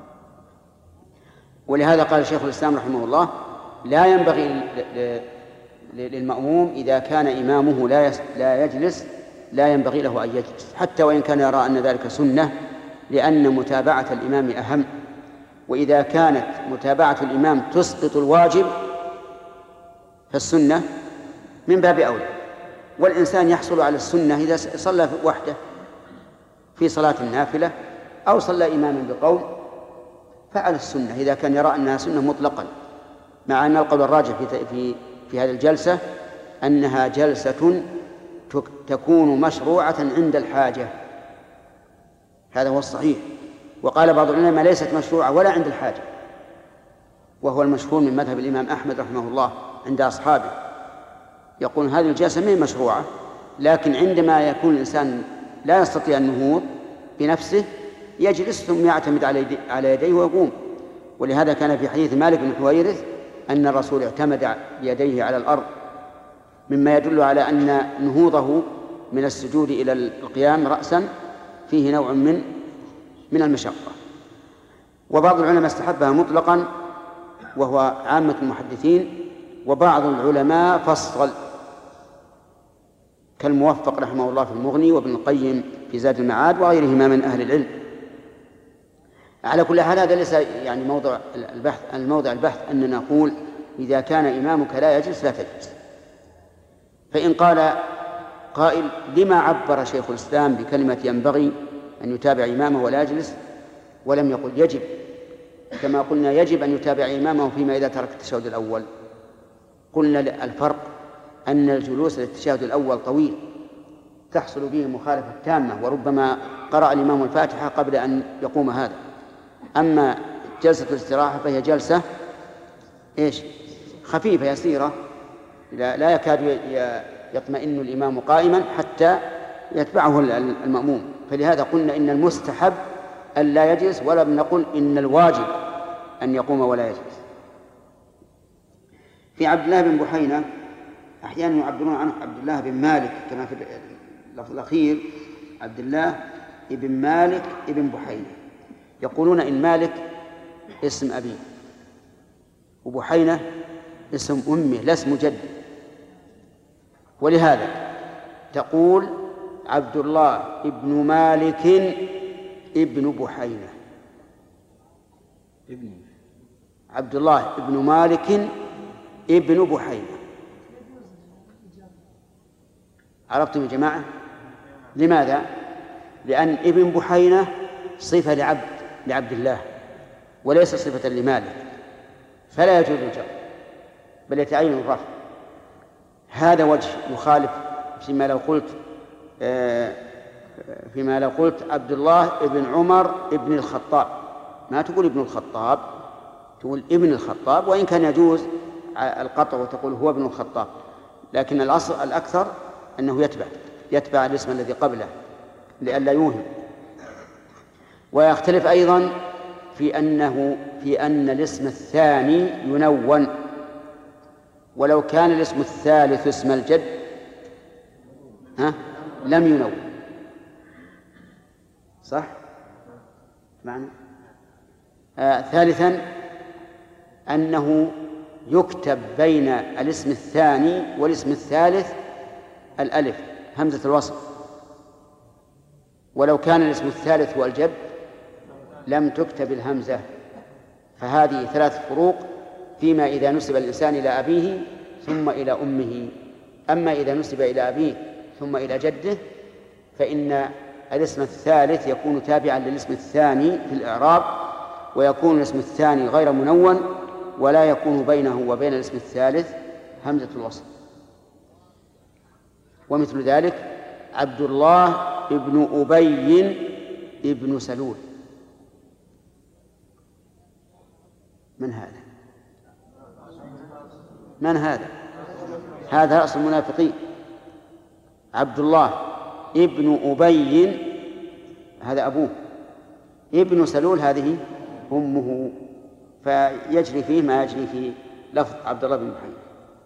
A: ولهذا قال شيخ الإسلام رحمه الله لا ينبغي للمأموم إذا كان إمامه لا لا يجلس لا ينبغي له أن يجلس حتى وإن كان يرى أن ذلك سنة، لأن متابعة الإمام أهم. وإذا كانت متابعة الإمام تسقط الواجب فالسنة من باب أولى. والإنسان يحصل على السنة إذا صلى وحده في صلاة النافلة أو صلى إماما بقول فعل السنة إذا كان يرى أنها سنة مطلقا، مع أن القول الراجح في, في, في هذه الجلسة أنها جلسة تكون مشروعة عند الحاجة، هذا هو الصحيح. وقال بعض العلماء ليست مشروعة ولا عند الحاجة، وهو المشهور من مذهب الإمام أحمد رحمه الله عند أصحابه، يقول هذه الجلسة ما هي مشروعة، لكن عندما يكون الإنسان لا يستطيع النهوض بنفسه يجلس ثم يعتمد على يديه ويقوم. ولهذا كان في حديث مالك بن حويرث أن الرسول اعتمد بيديه على الأرض، مما يدل على أن نهوضه من السجود إلى القيام رأسا فيه نوع من من المشقة. وبعض العلماء استحبها مطلقا وهو عامة المحدثين، وبعض العلماء فصل كالموفق رحمه الله في المغني وابن القيم في زاد المعاد وغيرهما من أهل العلم. على كل حال هذا ليس يعني موضوع البحث، الموضع البحث أننا نقول إذا كان إمامك لا يجلس لا تجلس. فإن قال قائل لما عبر شيخ الإسلام بكلمة ينبغي أن يتابع إمامه ولا يجلس ولم يقل يجب، كما قلنا يجب أن يتابع إمامه فيما إذا ترك التشهد الأول؟ قلنا الفرق أن الجلوس للتشهد الأول طويل تحصل به مخالفة تامة، وربما قرأ الإمام الفاتحة قبل أن يقوم هذا. أما جلسة الاستراحة فهي جلسة إيش خفيفة يسيرة، لا, لا يكاد يطمئن الإمام قائما حتى يتبعه المأموم. فلهذا قلنا إن المستحب أن لا يجلس، ولا نقول إن الواجب أن يقوم ولا يجلس. في عبد الله بن بحينة أحيانا يعبرون عنه عبد الله بن مالك كما في اللفظ الأخير، عبد الله ابن مالك ابن بحينة. يقولون إن مالك اسم أبيه وبحينة اسم أمه لا اسم جد، ولهذا تقول عبد الله ابن مالك ابن بحينة، ابن عبد الله ابن مالك ابن بحينة. عرفتم يا جماعة؟ لماذا؟ لأن ابن بحينة صفة لعبد لعبد الله وليس صفة لمالك، فلا يجوز الجر بل يتعين الرفع. هذا وجه يخالف فيما لو قلت فيما لو قلت عبد الله ابن عمر ابن الخطاب، ما تقول ابن الخطاب، تقول ابن الخطاب، وإن كان يجوز القطع وتقول هو ابن الخطاب، لكن الأصل الأكثر أنه يتبع يتبع الاسم الذي قبله لئلا يوهم. ويختلف أيضا في أنه في أن الاسم الثاني ينون، ولو كان الاسم الثالث اسم الجد ها لم ينون. صح؟ معنى آه ثالثا أنه يكتب بين الاسم الثاني والاسم الثالث الألف همزة الوصل، ولو كان الاسم الثالث هو الجد لم تكتب الهمزة. فهذه ثلاث فروق فيما إذا نسب الإنسان إلى أبيه ثم إلى أمه. أما إذا نسب إلى أبيه ثم إلى جده فإن الاسم الثالث يكون تابعا للاسم الثاني في الإعراب، ويكون الاسم الثاني غير منون، ولا يكون بينه وبين الاسم الثالث همزة الوصل. ومثل ذلك عبد الله ابن أبي ابن سلول، من هذا؟ من هذا؟ هذا رأس المنافقين. عبد الله ابن أبي هذا أبوه، ابن سلول هذه أمه، فيجري فيه ما يجري في لفظ عبد الله بن محمد.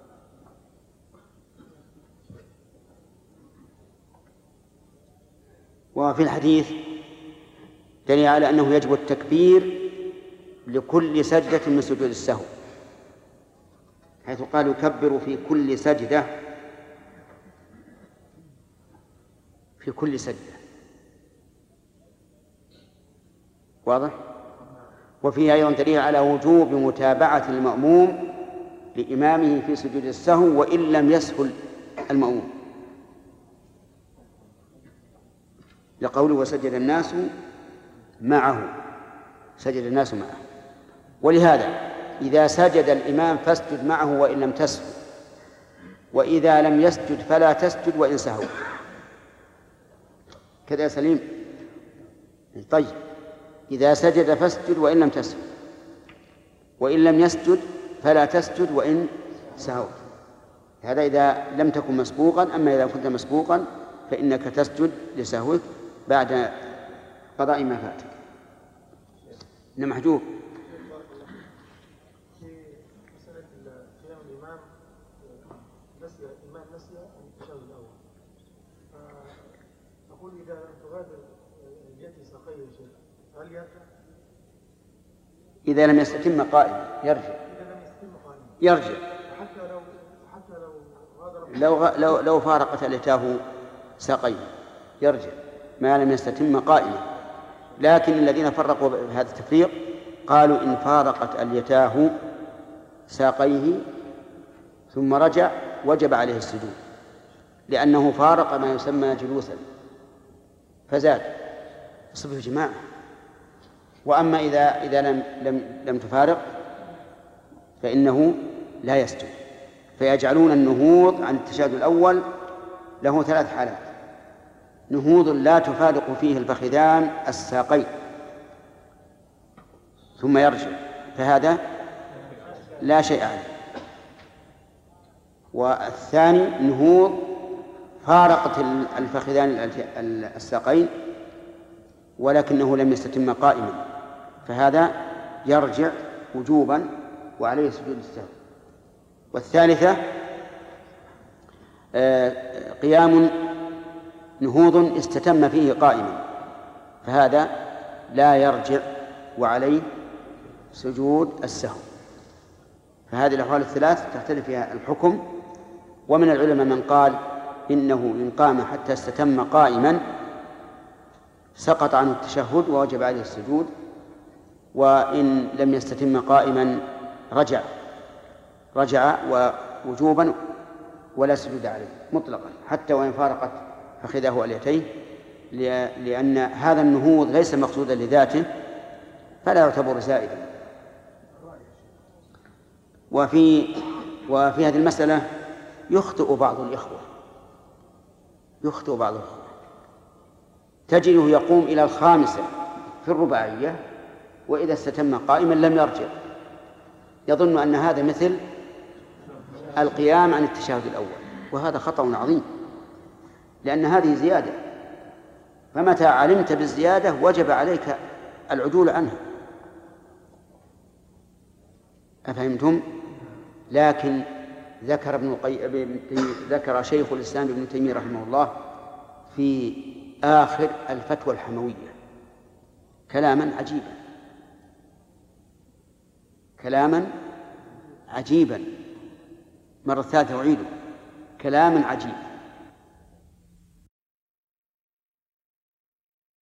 A: وفي الحديث دليل على أنه يجب التكبير لكل سجدة من سجود السهو، حيث قال يكبر في كل سجدة، في كل سجدة. واضح؟ وفيه أيضا دليل على وجوب متابعة المأموم لإمامه في سجود السهو وإن لم يسهل المأموم، لقوله وسجد الناس معه، سجد الناس معه. ولهذا إذا سجد الإمام فاسجد معه وإن لم تسهل، وإذا لم يسجد فلا تسجد وإن سهو. كذا يا سليم؟ طيب، إذا سجد فاسجد وإن لم تسجد، وإن لم يسجد فلا تسجد وإن سهوت. هذا إذا لم تكن مسبوقا. أما إذا كنت مسبوقا فإنك تسجد لسهوك بعد قضاء ما فاتك. إن محجوب
G: في مسألة قيام الإمام نسي الإمام نسي التشهد الأول، فنقول إذا لم تغادر اليد ساقيه شيء هل يرجع؟
A: إذا لم يستتم قائما يرجع.
G: إذا لم يستتم قائما
A: يرجع
G: حتى لو حتى لو غادر
A: لو غ... لو لو فارقت اليتاه ساقيه يرجع ما لم يستتم قائما. لكن الذين فرقوا بهذا التفريق قالوا إن فارقت اليتاه ساقيه ثم رجع وجب عليه السجود، لأنه فارق ما يسمى جلوسا فزاد. صبح يا جماعة. وأما إذا إذا لم لم لم تفارق فإنه لا يسجد. فيجعلون النهوض عن التشهد الأول له ثلاث حالات: نهوض لا تفارق فيه الفخذان الساقين ثم يرجع، فهذا لا شيء عليه. والثاني نهوض فارقت الفخذان الساقين ولكنه لم يستتم قائما، فهذا يرجع وجوبا وعليه سجود السهو. والثالثة قيام نهوض استتم فيه قائما، فهذا لا يرجع وعليه سجود السهو. فهذه الأحوال الثلاث تختلف فيها الحكم. ومن العلماء من قال إنه إن قام حتى استتم قائما سقط عنه التشهد ووجب عليه السجود، وإن لم يستتم قائما رجع رجع ووجوبا ولا سجود عليه مطلقا حتى وإن فارقت فخذه اليتيه، لأن هذا النهوض ليس مقصودا لذاته فلا يعتبر زائدا. وفي وفي هذه المسألة يخطئ بعض الإخوة يخطئ بعض الإخوة تجده يقوم إلى الخامسة في الرباعية وإذا استتم قائما لم يرجع، يظن أن هذا مثل القيام عن التشهد الأول، وهذا خطأ عظيم، لأن هذه زيادة، فمتى علمت بالزيادة وجب عليك العدول عنها. أفهمتم؟ لكن ذكر ابن القي... ذكر شيخ الإسلام ابن تيمية رحمه الله في آخر الفتوى الحموية كلاما عجيبا كلاما عجيبا مرة ثالثة أعيده، كلاما عجيبا.